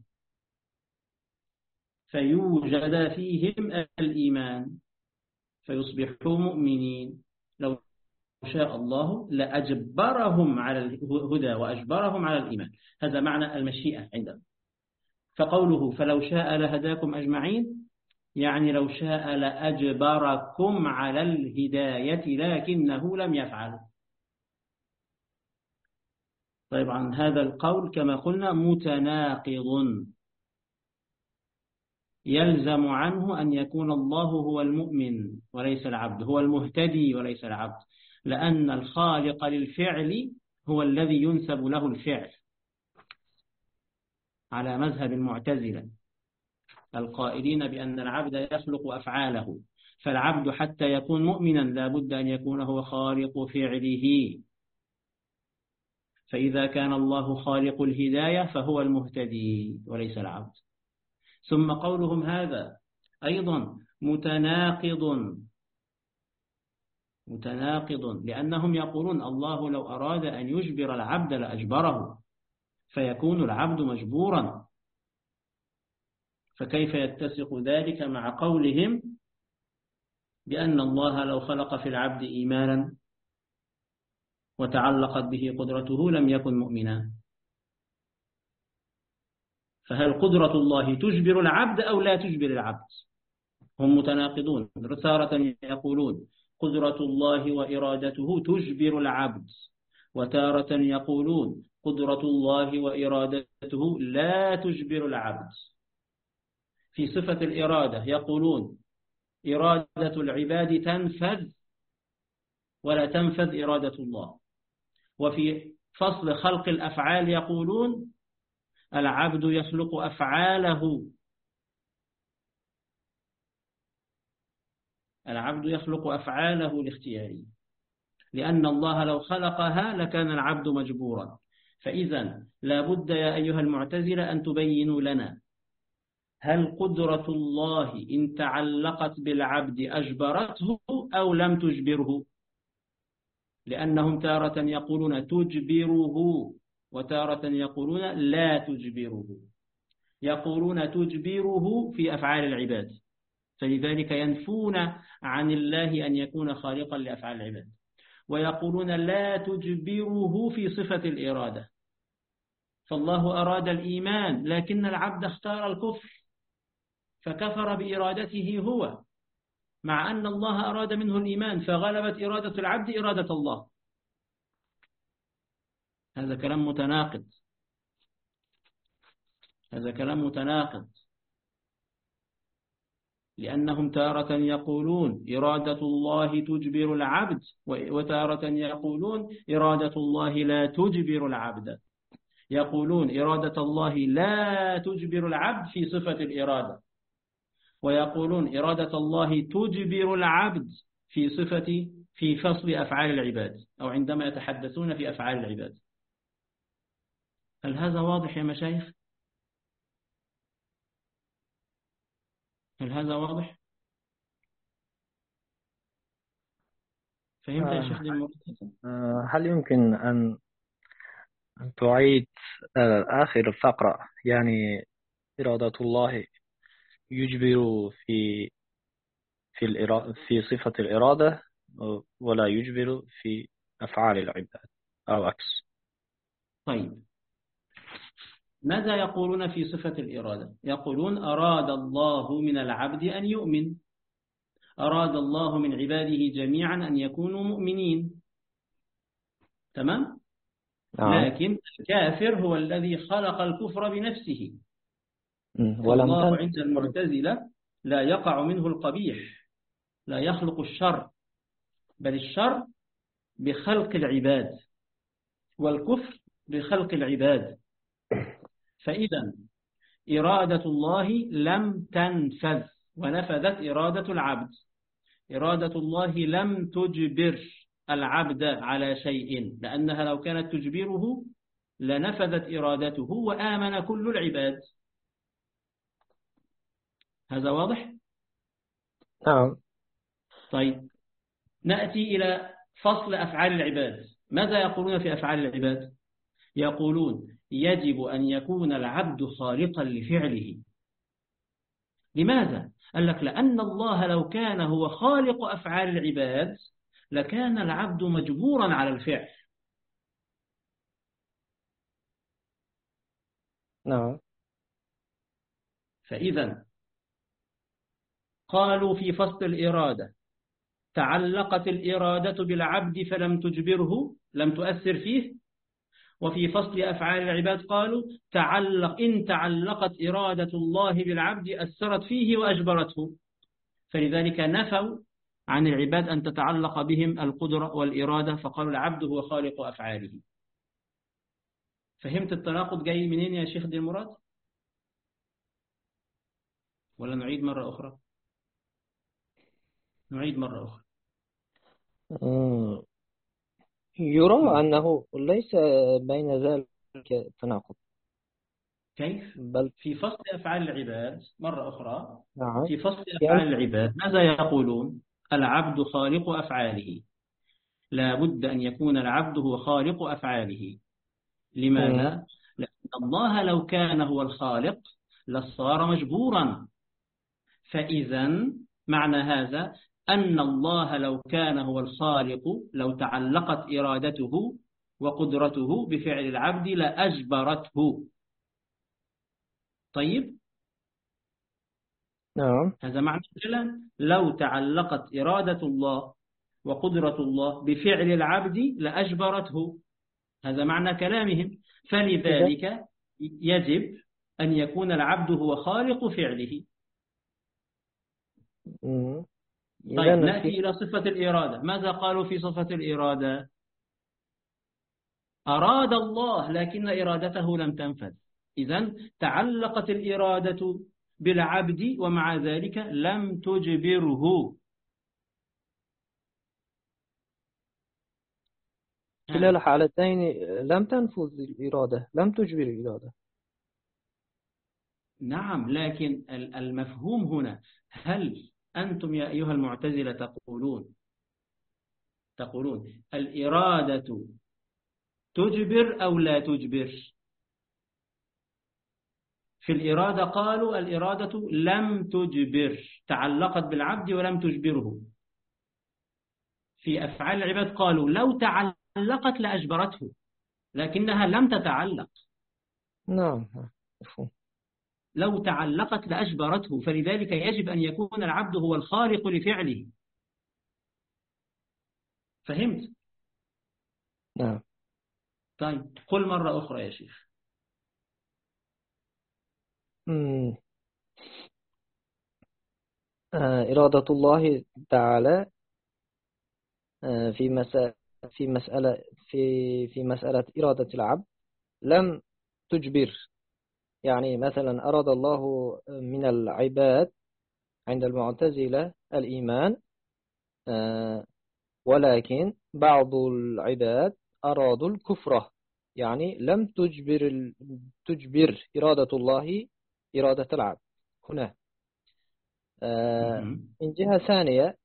فيوجد فيهم الإيمان فيصبحوا مؤمنين. لو شاء الله لأجبرهم على الهدى وأجبرهم على الإيمان. هذا معنى المشيئة عندهم. فقوله فلو شاء لهداكم أجمعين، يعني لو شاء لأجبركم على الهداية لكنه لم يفعل. طبعا هذا القول كما قلنا متناقض، يلزم عنه أن يكون الله هو المؤمن وليس العبد، هو المهتدي وليس العبد، لأن الخالق للفعل هو الذي ينسب له الفعل على مذهب المعتزلة القائلين بأن العبد يخلق أفعاله، فالعبد حتى يكون مؤمنا لا بد أن يكون هو خالق فعله، فإذا كان الله خالق الهداية فهو المهتدي وليس العبد. ثم قولهم هذا أيضا متناقض، لأنهم يقولون الله لو أراد أن يجبر العبد لأجبره، فيكون العبد مجبورا، فكيف يتسق ذلك مع قولهم بأن الله لو خلق في العبد إيمانا وتعلقت به قدرته لم يكن مؤمنا؟ فهل قدرة الله تجبر العبد أو لا تجبر العبد؟ هم متناقضون، تارة يقولون قدرة الله وإرادته تجبر العبد، وتارة يقولون قدرة الله وإرادته لا تجبر العبد. في صفة الإرادة يقولون إرادة العباد تنفذ ولا تنفذ إرادة الله، وفي فصل خلق الأفعال يقولون العبد يخلق أفعاله، العبد يخلق أفعاله لاختياره، لأن الله لو خلقها لكان العبد مجبورا. فإذا لا بد يا أيها المعتزلة أن تبينوا لنا هل قدرة الله إن تعلقت بالعبد أجبرته أو لم تجبره؟ لأنهم تارة يقولون تجبره وتارة يقولون لا تجبره. يقولون تجبره في أفعال العباد، فلذلك ينفون عن الله أن يكون خالقا لأفعال العباد، ويقولون لا تجبره في صفة الإرادة، فالله أراد الإيمان لكن العبد اختار الكفر فكفر بإرادته هو، مع أن الله أراد منه الإيمان فغلبت إرادة العبد إرادة الله. هذا كلام متناقض، هذا كلام متناقض، لأنهم تارة يقولون إرادة الله تجبر العبد، وتارة يقولون إرادة الله لا تجبر العبد. يقولون إرادة الله لا تجبر العبد في صفة الإرادة، ويقولون إرادة الله تجبر العبد في فصل أفعال العباد أو عندما يتحدثون في أفعال العباد. هل هذا واضح يا مشايخ؟ هل هذا واضح؟ فهمت يا شيخ المرتضى؟ هل يمكن أن تعيد آخر الفقرة؟ يعني إرادة الله يجبر في صفة الإرادة ولا يجبر في أفعال العباد أو عكس. طيب، ماذا يقولون في صفة الإرادة؟ يقولون أراد الله من العبد أن يؤمن، أراد الله من عباده جميعا أن يكونوا مؤمنين، تمام؟ لكن الكافر هو الذي خلق الكفر بنفسه، والله عند المعتزلة لا يقع منه القبيح، لا يخلق الشر، بل الشر بخلق العباد والكفر بخلق العباد. فإذا إرادة الله لم تنفذ ونفذت إرادة العبد، إرادة الله لم تجبر العبد على شيء، لأنها لو كانت تجبره لنفذت إرادته وآمن كل العباد. هذا واضح؟ نعم. طيب، نأتي إلى فصل أفعال العباد. ماذا يقولون في أفعال العباد؟ يقولون يجب أن يكون العبد خالقا لفعله. لماذا؟ قال لك لأن الله لو كان هو خالق أفعال العباد لكان العبد مجبورا على الفعل. نعم. فإذا قالوا في فصل الإرادة تعلقت الإرادة بالعبد فلم تجبره، لم تؤثر فيه. وفي فصل أفعال العباد قالوا إن تعلقت إرادة الله بالعبد أثرت فيه وأجبرته، فلذلك نفوا عن العباد أن تتعلق بهم القدرة والإرادة، فقالوا العبد هو خالق أفعاله. فهمت التناقض جاي منين يا شيخ دي المراد؟ ولا نعيد مرة أخرى؟ نعيد مرة أخرى. يرى أنه ليس بين ذلك تناقض. كيف؟ بل في فصل أفعال العباد مرة أخرى، نعم في فصل يعني أفعال العباد ماذا يقولون؟ العبد خالق أفعاله، لا بد أن يكون العبد هو خالق أفعاله. لماذا؟ لأن الله لو كان هو الخالق لصار مجبورا. فإذا معنى هذا أن الله لو كان هو الخالق، لو تعلقت إرادته وقدرته بفعل العبد لأجبرته. طيب، نعم هذا معنى الكلام. لو تعلقت إرادة الله وقدرة الله بفعل العبد لأجبرته، هذا معنى كلامهم. إذا فلذلك يجب أن يكون العبد هو خالق فعله. طيب، إذا نأتي إلى صفة الإرادة. ماذا قالوا في صفة الإرادة؟ أراد الله لكن إرادته لم تنفذ. إذن تعلقت الإرادة بالعبد ومع ذلك لم تجبره. كلا الحالتين لم تنفذ الإرادة، لم تجبر الإرادة. نعم، لكن المفهوم هنا، هل أنتم يا أيها المعتزلة تقولون الإرادة تجبر أو لا تجبر؟ في الإرادة قالوا الإرادة لم تجبر، تعلقت بالعبد ولم تجبره. في أفعال العباد قالوا لو تعلقت لأجبرته، لكنها لم تتعلق. نعم مفهوم. لو تعلقت لأجبرته، فلذلك يجب أن يكون العبد هو الخالق لفعله. فهمت؟ نعم. طيب، قل مرة أخرى يا شيخ. إرادة الله تعالى في مسألة في مسألة إرادة العبد لم تجبر. يعني مثلا أراد الله من العباد عند المعتزلة الإيمان، ولكن بعض العباد أرادوا الكفر، يعني لم تجبر إرادة الله إرادة العبد هنا. من جهة ثانية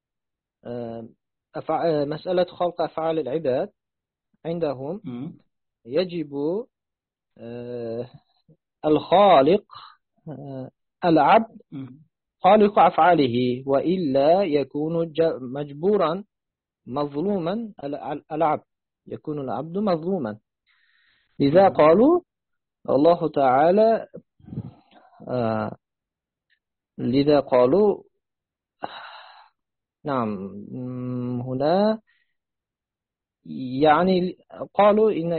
مسألة خلق أفعال العباد عندهم يجب الخالق العبد خالق أفعاله، وإلا يكون مجبورا مظلوما. العبد يكون العبد مظلوما. لذا قالوا الله تعالى لذا قالوا نعم هنا، يعني قالوا إن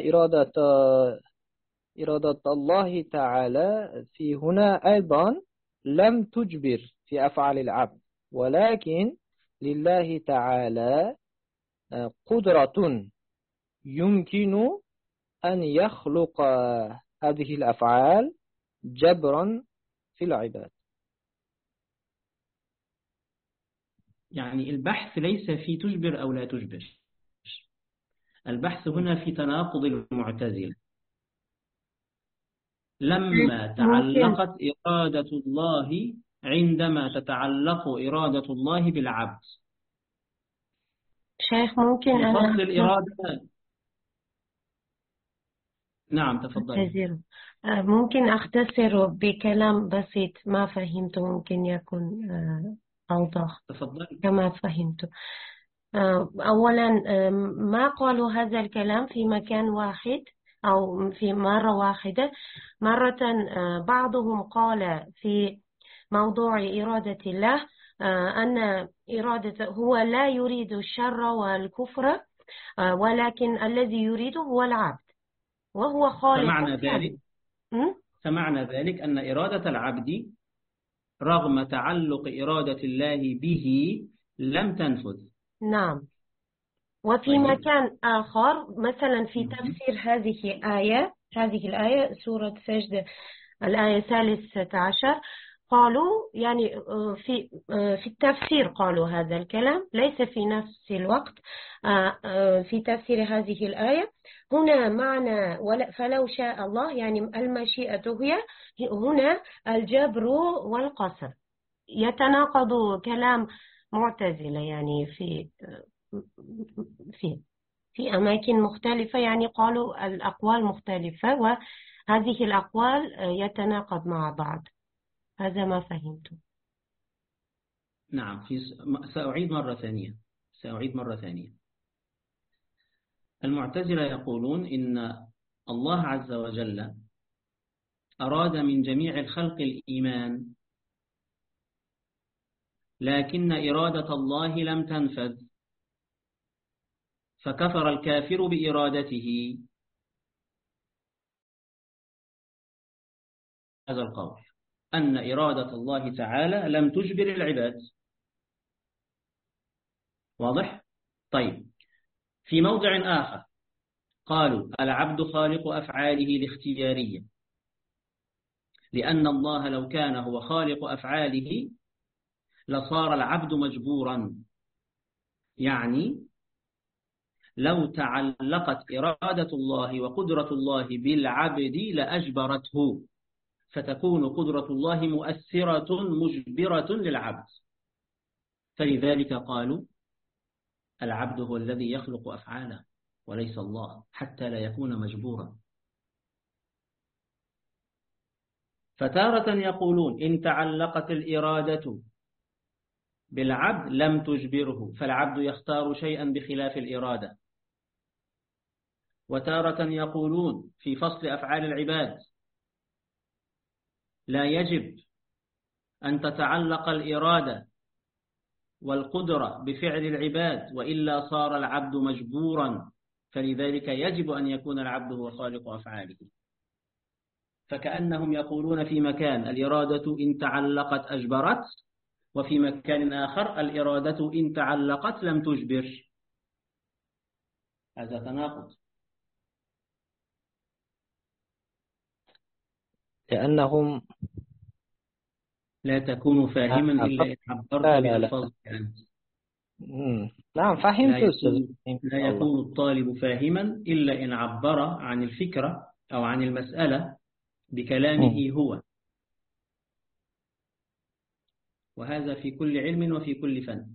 إرادة الله تعالى في هنا أيضا لم تجبر في أفعال العبد، ولكن لله تعالى قدرة يمكن أن يخلق هذه الأفعال جبرا في العباد. يعني البحث ليس في تجبر أو لا تجبر، البحث هنا في تناقض المعتزلة. لما تعلقت إرادة الله عندما تتعلق إرادة الله بالعبد. شيخ ممكن في أنا فصل الإرادة. نعم تفضل. ممكن أختصر بكلام بسيط ما فهمته، ممكن يكون أوضح تفضل. كما فهمته. أولا ما قالوا هذا الكلام في مكان واحد أو في مرة واحدة. مرة بعضهم قال في موضوع إرادة الله أن إرادة هو لا يريد الشر والكفر، ولكن الذي يريده هو العبد وهو خالق. فمعنى ذلك أن إرادة العبد رغم تعلق إرادة الله به لم تنفذ. نعم. وفي مكان آخر مثلا في تفسير هذه الآية سورة سجدة الآية 13 قالوا يعني في التفسير قالوا هذا الكلام، ليس في نفس الوقت في تفسير هذه الآية. هنا معنى فلو شاء الله، يعني المشيئة هي هنا الجبر والقصر. يتناقض كلام معتزلة يعني في أماكن مختلفة، يعني قالوا الأقوال مختلفة، وهذه الأقوال يتناقض مع بعض. هذا ما فهمته. نعم. سأعيد مرة ثانية. المعتزلة يقولون إن الله عز وجل أراد من جميع الخلق الإيمان، لكن إرادة الله لم تنفذ، فكفر الكافر بإرادته. هذا القول أن إرادة الله تعالى لم تجبر العباد. واضح؟ طيب، في موضع آخر قالوا العبد خالق أفعاله الاختيارية، لأن الله لو كان هو خالق أفعاله لصار العبد مجبورا، يعني لو تعلقت إرادة الله وقدرة الله بالعبد لأجبرته، فتكون قدرة الله مؤثرة مجبرة للعبد. فلذلك قالوا العبد هو الذي يخلق أفعاله وليس الله، حتى لا يكون مجبورا. فتارة يقولون إن تعلقت الإرادة بالعبد لم تجبره، فالعبد يختار شيئا بخلاف الإرادة. وتارة يقولون في فصل أفعال العباد لا يجب أن تتعلق الإرادة والقدرة بفعل العباد، وإلا صار العبد مجبورا، فلذلك يجب أن يكون العبد هو خالق أفعاله. فكأنهم يقولون في مكان الإرادة إن تعلقت أجبرت، وفي مكان آخر الإرادة إن تعلقت لم تجبر. هذا تناقض. لأنهم لا تكون فاهما إلا إن عبرت بألفاظ أنت. نعم، فهمت أستاذ. لا يكون الطالب فاهما إلا إن عبر عن الفكرة أو عن المسألة بكلامه هو، وهذا في كل علم وفي كل فن.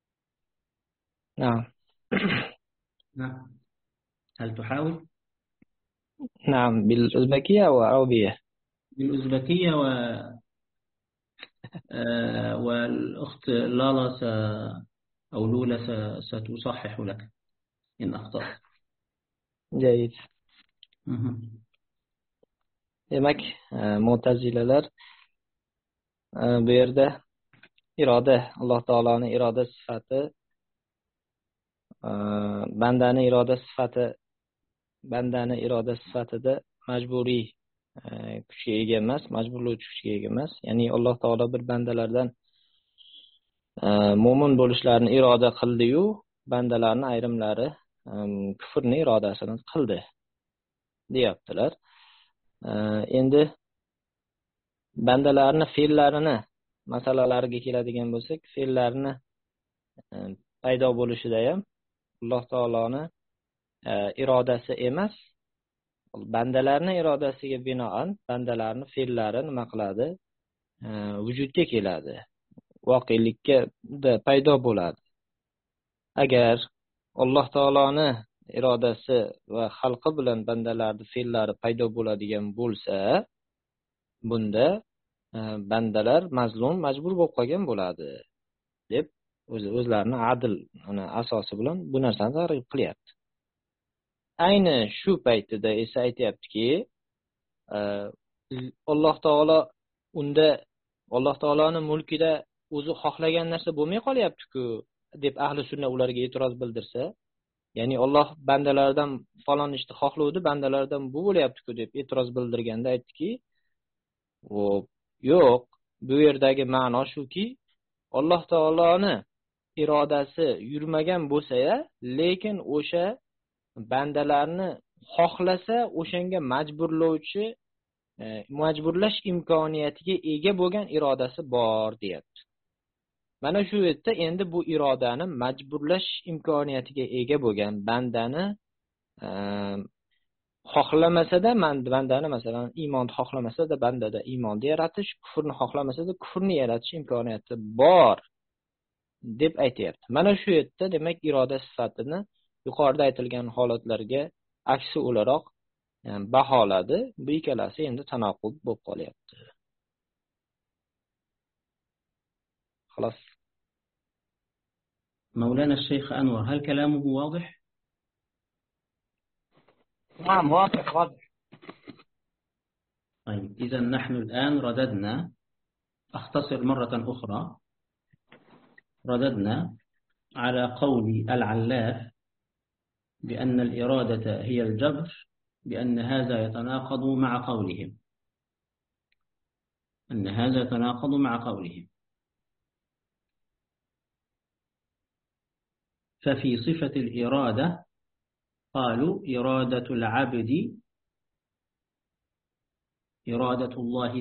نعم. نعم. هل تحاول؟ نعم، بالأوزبكية وعربية. بالأوزبكية والأخت لالا أو لولا ستصحح لك إن أخطأت. جيد. Demak, Mu'tazilalar bu yerda iroda, Alloh taolaning iroda sifati, bandani iroda sifatida majburiy kuchga ega emas, majburlovchi kuchga ega emas. Ya'ni Alloh taolo bir bandalardan mo'min bo'lishlarini iroda qildi-yu, bandalarning ayrimlari kufrni irodasini qildi deyaptilar. Endi bandalarni fe'llarini masalalariga keladigan bo'lsak, fe'llarini paydo bo'lishida ham Alloh taoloning irodasi emas, bandalarning irodasiga binoan bandalarning fe'llari nima qiladi? Vujudga keladi, voqelikka paydo bo'ladi. Agar Alloh taoloning irodasi va xalqi bilan bandalarning fe'llari paydo bo'ladigan bo'lsa, bunda bandalar mazlum, majbur bo'lib qolgan bo'ladi deb o'zlarini adl asosi bilan bu narsani targ'ib qilyapti. Ayni shu paytida esa aytayaptiki, Alloh taolo unda Alloh taoloning mulkida o'zi xohlagan narsa bo'lmay qolyapti-ku deb ahli sunna ularga e'tiroz bildirsa, ya'ni Alloh bandalardan falon ishni xohlovdi, bandalardan bu bo'lyapti-ku deb e'tiroz bildirganda aytdiki, yo'q, bu yerdagi ma'no shuki, Alloh taoloning irodasi yurmagan bo'lsa-ya, lekin o'sha bandalarni xohlasa o'shanga majburlovchi majburlash imkoniyatiga ega bo'lgan irodasi bor deyapti. Mana shu yerda endi bu irodani majburlash imkoniyatiga ega bo'lgan bandani xohlamasada, bandani masalan iymonni xohlamasada bandada iymonni yaratish, kufrni xohlamasada kufrni yaratish imkoniyati bor deb aytayapti. Mana shu yerda demak iroda sifatini yuqorida aytilgan holatlarga aksi o'laroq baholadi. Bu ikkalasi endi tanaqqud bo'lib qolyapti. خلاص. مولانا الشيخ أنور، هل كلامه واضح؟ نعم واضح. طيب، إذا نحن الآن رددنا، أختصر مرة أخرى، رددنا على قول العلاف بأن الإرادة هي الجبر، بأن هذا يتناقض مع قولهم، أن هذا يتناقض مع قولهم. ففي صفة الإرادة قالوا إرادة العبد إرادة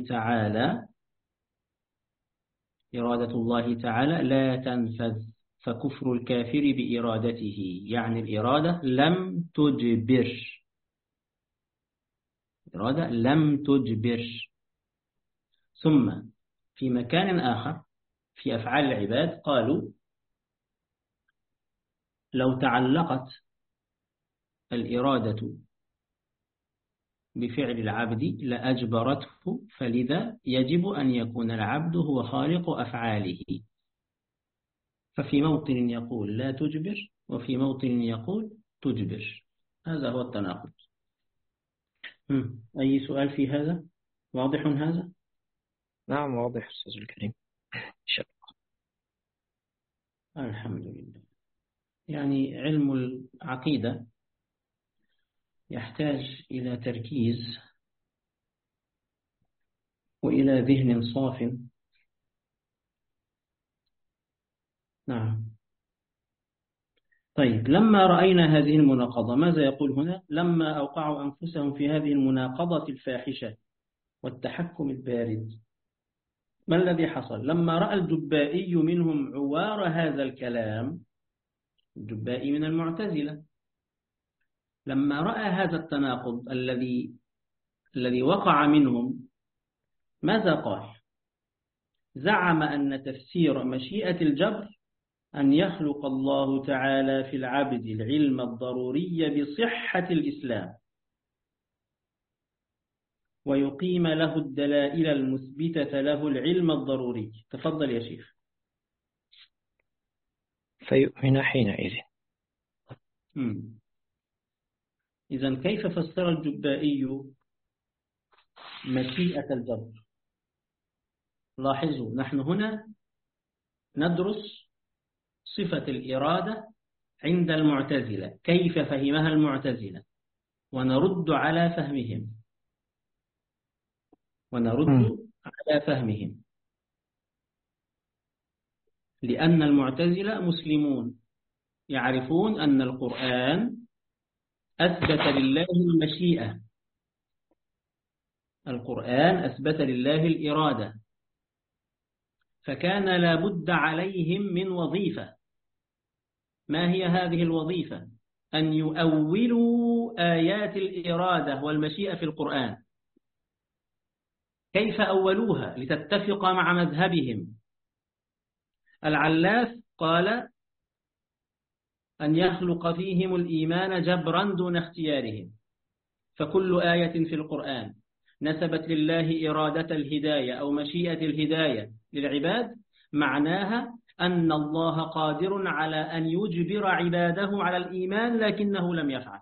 الله تعالى لا تنفذ، فكفر الكافر بإرادته، يعني الإرادة لم تجبر، إرادة لم تجبر. ثم في مكان آخر في أفعال العباد قالوا لو تعلقت الإرادة بفعل العبد لأجبرته، فلذا يجب أن يكون العبد هو خالق أفعاله. ففي موطن يقول لا تجبر، وفي موطن يقول تجبر. هذا هو التناقض. أي سؤال في هذا؟ واضح هذا؟ نعم واضح أستاذ الكريم. الحمد لله. يعني علم العقيدة يحتاج إلى تركيز وإلى ذهن صاف. نعم. طيب، لما رأينا هذه المناقضة ماذا يقول هنا؟ لما أوقعوا أنفسهم في هذه المناقضة الفاحشة والتحكم البارد، ما الذي حصل؟ لما رأى الجبائي منهم عوار هذا الكلام، الجبائي من المعتزلة، لما رأى هذا التناقض الذي وقع منهم ماذا قال؟ زعم أن تفسير مشيئة الجبر أن يخلق الله تعالى في العبد العلم الضروري بصحة الإسلام ويقيم له الدلائل المثبتة له العلم الضروري. تفضل يا شيخ. فيؤمن حينئذ. إذن كيف فسر الجبائي مشيئة الجبر؟ لاحظوا، نحن هنا ندرس صفة الإرادة عند المعتزلة، كيف فهمها المعتزلة، ونرد على فهمهم، لأن المعتزلة مسلمون يعرفون أن القرآن أثبت لله المشيئة، القرآن أثبت لله الإرادة، فكان لابد عليهم من وظيفة. ما هي هذه الوظيفة؟ أن يؤولوا آيات الإرادة والمشيئة في القرآن. كيف أولوها لتتفق مع مذهبهم؟ العلاف قال أن يخلق فيهم الإيمان جبرا دون اختيارهم، فكل آية في القرآن نسبت لله إرادة الهداية أو مشيئة الهداية للعباد معناها أن الله قادر على أن يجبر عباده على الإيمان لكنه لم يفعل.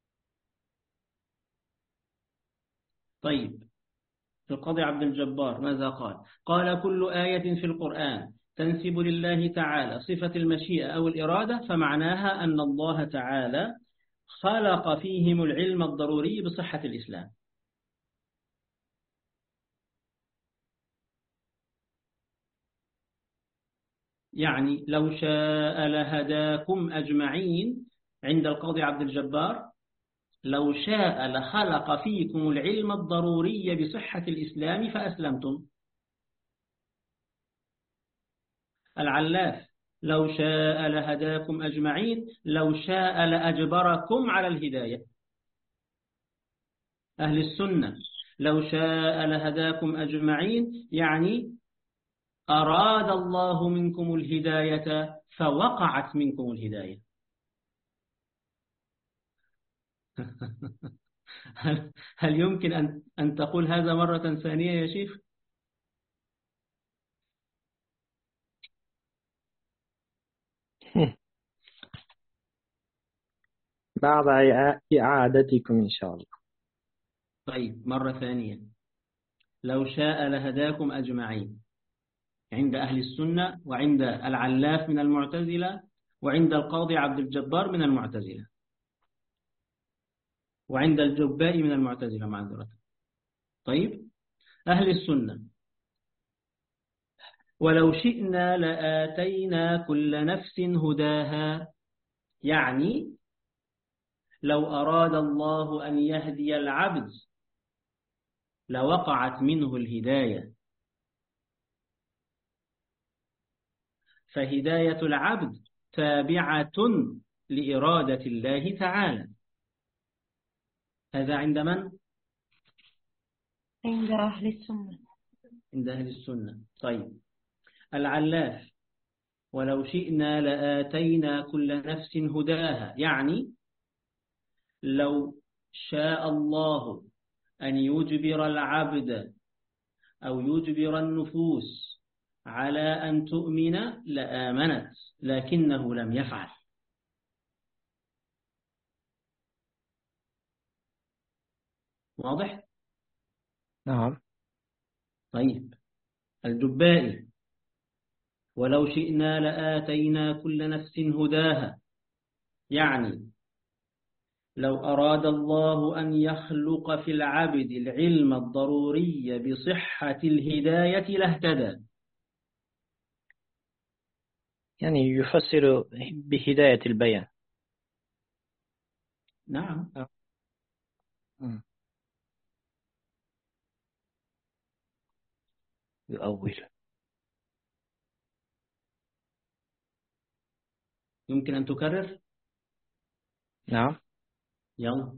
طيب، القاضي عبد الجبار ماذا قال؟ قال كل آية في القرآن تنسب لله تعالى صفة المشيئة أو الإرادة فمعناها أن الله تعالى خلق فيهم العلم الضروري بصحة الإسلام. يعني لو شاء لهداكم أجمعين عند القاضي عبد الجبار لو شاء لخلق فيكم العلم الضروري بصحة الإسلام فأسلمتم. العلاف: لو شاء لهداكم أجمعين، لو شاء لأجبركم على الهداية. أهل السنة: لو شاء لهداكم أجمعين، يعني أراد الله منكم الهداية فوقعت منكم الهداية. هل يمكن أن تقول هذا مرة ثانية يا شيخ؟ بعد إعادتكم إن شاء الله. طيب مرة ثانية. لو شاء لهداكم أجمعين عند أهل السنة، وعند العلاف من المعتزلة، وعند القاضي عبد الجبار من المعتزلة، وعند الجباء من المعتزلة معذرة. طيب، أهل السنة: ولو شئنا لآتينا كل نفس هداها، يعني لو أراد الله أن يهدي العبد لوقعت منه الهداية، فهداية العبد تابعة لإرادة الله تعالى. هذا عند من؟ عند أهل السنة. عند أهل السنة. طيب، العلاف: ولو شئنا لآتينا كل نفس هداها، يعني لو شاء الله أن يجبر العبد أو يجبر النفوس على أن تؤمن لآمنت، لكنه لم يفعل. واضح؟ نعم. طيب، الجبائي: ولو شئنا لآتينا كل نفس هداها، يعني لو أراد الله أن يخلق في العبد العلم الضروري بصحة الهداية لاهتدى. يعني يفسر بهداية البيان. نعم. يؤول. يمكن أن تكرر؟ نعم. يلا.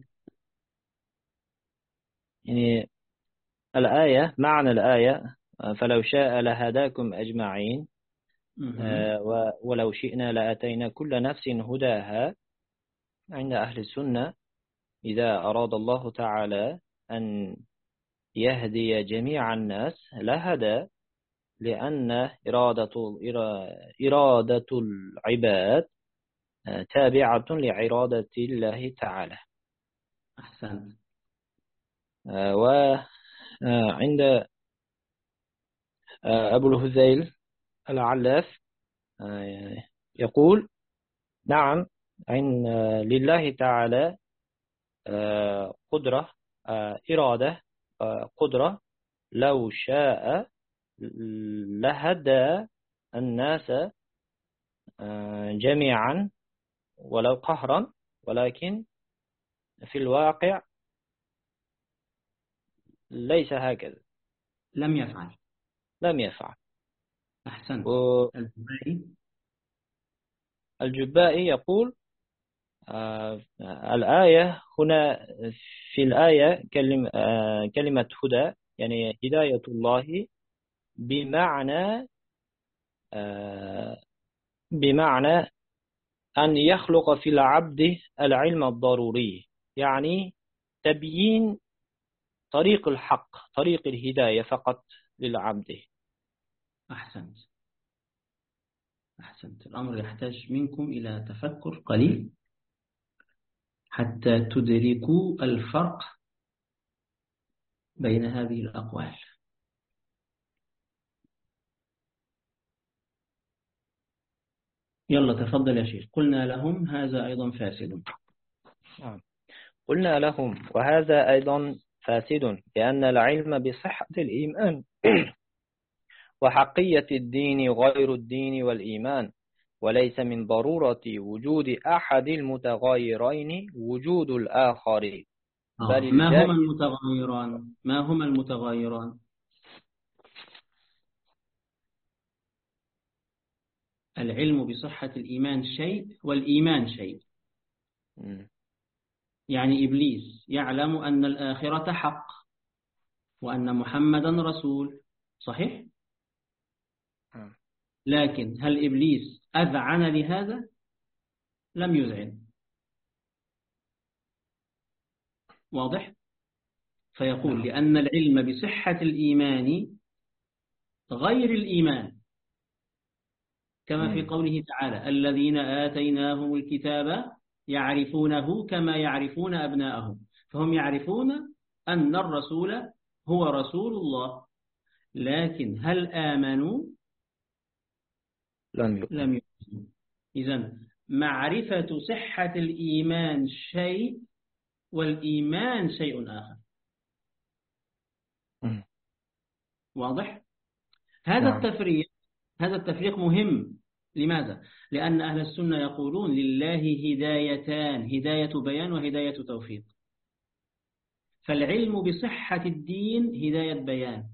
يعني الآية، معنى الآية فلو شاء لهداكم أجمعين، ولو شئنا لأتينا كل نفس هداها. عند أهل السنة إذا أراد الله تعالى أن يهدي جميع الناس لهدى، لأن إرادة العباد تابعة لإرادة الله تعالى. أحسنت. وعند أبو الهذيل العلاف يقول: نعم، لله تعالى قدرة، إرادة، قدرة. لو شاء لهدى الناس جميعا ولو قهرا، ولكن في الواقع ليس هكذا. لم يفعل. لم يفعل. أحسنت. الجبائي يقول: الآية هنا، في الآية كلمة هدى يعني هداية الله بمعنى أن يخلق في العبد العلم الضروري، يعني تبيين طريق الحق، طريق الهداية فقط للعبد. أحسنت. أحسنت. الأمر يحتاج منكم إلى تفكر قليل حتى تدركوا الفرق بين هذه الأقوال. يلا تفضل يا شيخ. قلنا لهم هذا أيضا فاسد. قلنا لهم وهذا أيضا فاسد، لأن العلم بصحة الإيمان وحقية الدين غير الدين والإيمان، وليس من ضرورة وجود أحد المتغيرين وجود الآخر، بل ما هما الجائز. المتغيران؟ ما هما المتغيران؟ العلم بصحة الإيمان شيء والإيمان شيء. يعني إبليس يعلم أن الآخرة حق وأن محمدا رسول، صحيح؟ لكن هل إبليس أذعن لهذا؟ لم يذعن. واضح؟ فيقول لأن العلم بصحة الإيمان غير الإيمان، كما في قوله تعالى: الذين آتيناهم الكتاب يعرفونه كما يعرفون أبناءهم. فهم يعرفون أن الرسول هو رسول الله، لكن هل آمنوا؟ لم يؤمنوا. إذن معرفة صحة الإيمان شيء والإيمان شيء آخر. واضح؟ هذا التفريق مهم. لماذا؟ لأن أهل السنة يقولون لله هدايتان: هداية بيان وهداية توفيق. فالعلم بصحة الدين هداية بيان،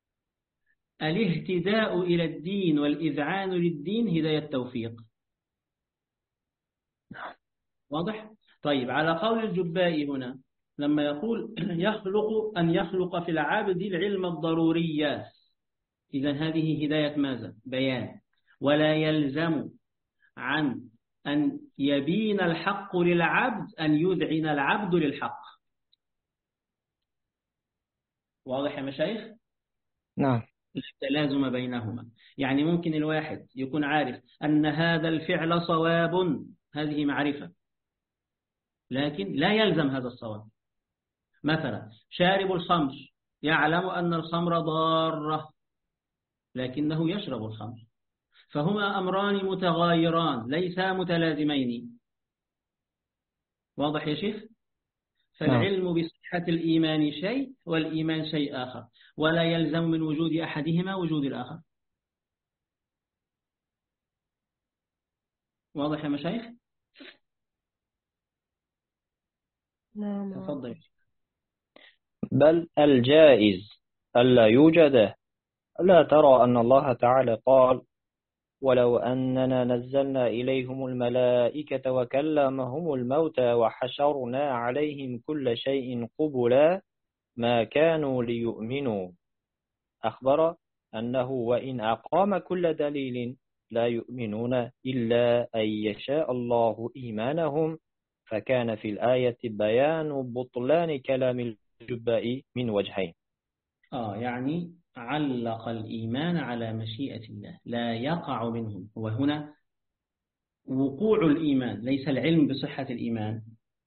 الاهتداء إلى الدين والإذعان للدين هداية توفيق. واضح؟ طيب، على قول الجبائي هنا لما يقول يخلق في العبد العلم الضروريات، إذن هذه هداية ماذا؟ بيان. ولا يلزم عن أن يبين الحق للعبد أن يذعن العبد للحق. واضح يا مشايخ؟ نعم. لا تلازم بينهما. يعني ممكن الواحد يكون عارف أن هذا الفعل صواب، هذه معرفة، لكن لا يلزم هذا الصواب. مثلا شارب الخمر يعلم أن الخمر ضارة لكنه يشرب الخمر، فهما أمران متغايران ليسا متلازمين. واضح يا شيخ؟ فالعلم بصحة الإيمان شيء والإيمان شيء آخر، ولا يلزم من وجود أحدهما وجود الآخر. واضح يا مشايخ؟ نعم. تفضل. بل الجائز ألا يوجد. لا ترى أن الله تعالى قال: ولو أننا نزلنا إليهم الملائكة وكلمهم الموتى وحشرنا عليهم كل شيء قبلا ما كانوا ليؤمنوا. أخبر أنه وإن أقام كل دليل لا يؤمنون إلا أن يشاء الله إيمانهم. فكان في الآية بيان بطلان كلام الجبائي من وجهين. يعني علق الإيمان على مشيئة الله، لا يقع منهم. وهنا وقوع الإيمان، ليس العلم بصحة الإيمان،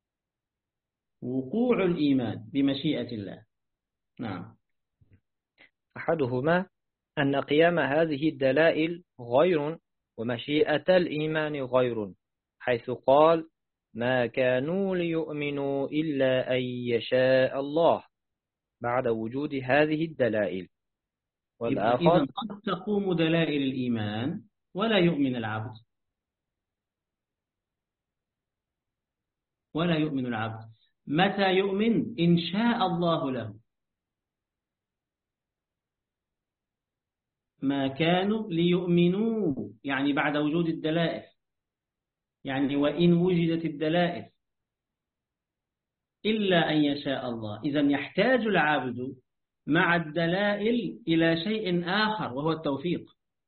وقوع الإيمان بمشيئة الله. نعم. أحدهما أن قيام هذه الدلائل غير ومشيئة الإيمان غير، حيث قال: ما كانوا ليؤمنوا إلا أن يشاء الله بعد وجود هذه الدلائل. والآخر إذن قد تقوم دلائل الإيمان ولا يؤمن العبد، ولا يؤمن العبد. متى يؤمن؟ إن شاء الله له. ما كانوا ليؤمنوا يعني بعد وجود الدلائل، يعني وإن وجدت الدلائل إلا أن يشاء الله. إذن يحتاج العبد مع الدلائل إلى شيء آخر وهو التوفيق.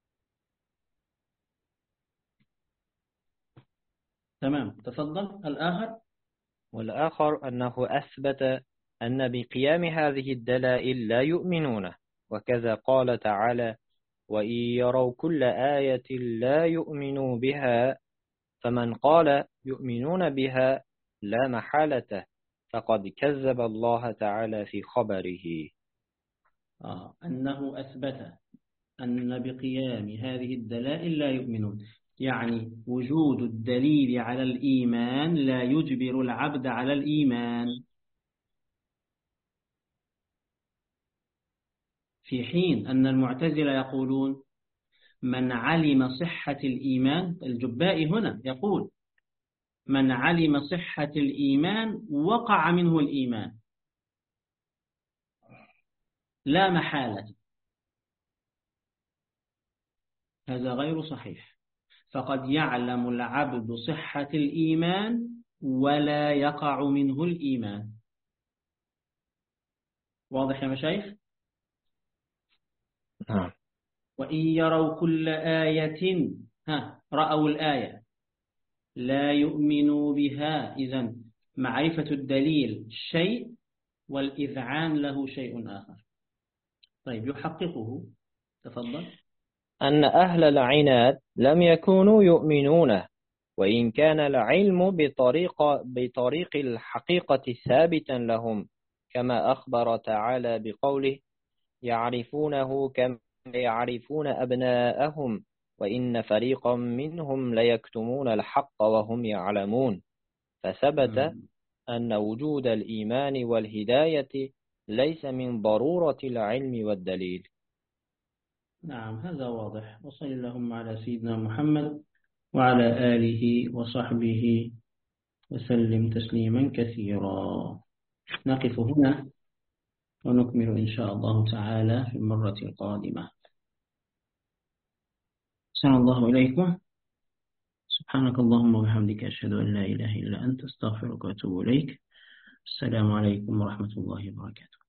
تمام. تفضل. الآخر. والآخر أنه أثبت أن بقيام هذه الدلائل لا يؤمنون، وكذا قال تعالى: وإن يروا كل آية لا يؤمنوا بها فمن قال يؤمنون بها لا محالة فقد كذب الله تعالى في خبره. أنه أثبت أن بقيام هذه الدلائل لا يؤمنون، يعني وجود الدليل على الإيمان لا يجبر العبد على الإيمان، في حين أن المعتزلة يقولون من علم صحة الإيمان. الجبائي هنا يقول من علم صحة الإيمان وقع منه الإيمان لا محالة. هذا غير صحيح، فقد يعلم العبد صحة الإيمان ولا يقع منه الإيمان. واضح يا مشايخ؟ نعم. وإن يروا كل آية رأوا الآية لا يؤمنوا بها. إذن معرفة الدليل شيء والإذعان له شيء آخر. طيب يحققه، تفضل. أن أهل العناد لم يكونوا يؤمنونه، وإن كان العلم بطريق الحقيقة ثابتا لهم، كما أخبر تعالى بقوله يعرفونه كما يعرفون أبناءهم وإن فريقا منهم ليكتمون الحق وهم يعلمون. فثبت أن وجود الإيمان والهداية ليس من ضرورة العلم والدليل. نعم هذا واضح. وصل اللهم على سيدنا محمد وعلى آله وصحبه وسلم تسليما كثيرا. نقف هنا ونكمل إن شاء الله تعالى في المرة القادمة. أحسن الله إليكم. سبحانك اللهم وبحمدك أشهد أن لا إله إلا أنت أستغفرك وأتوب إليك. السلام عليكم ورحمة الله وبركاته.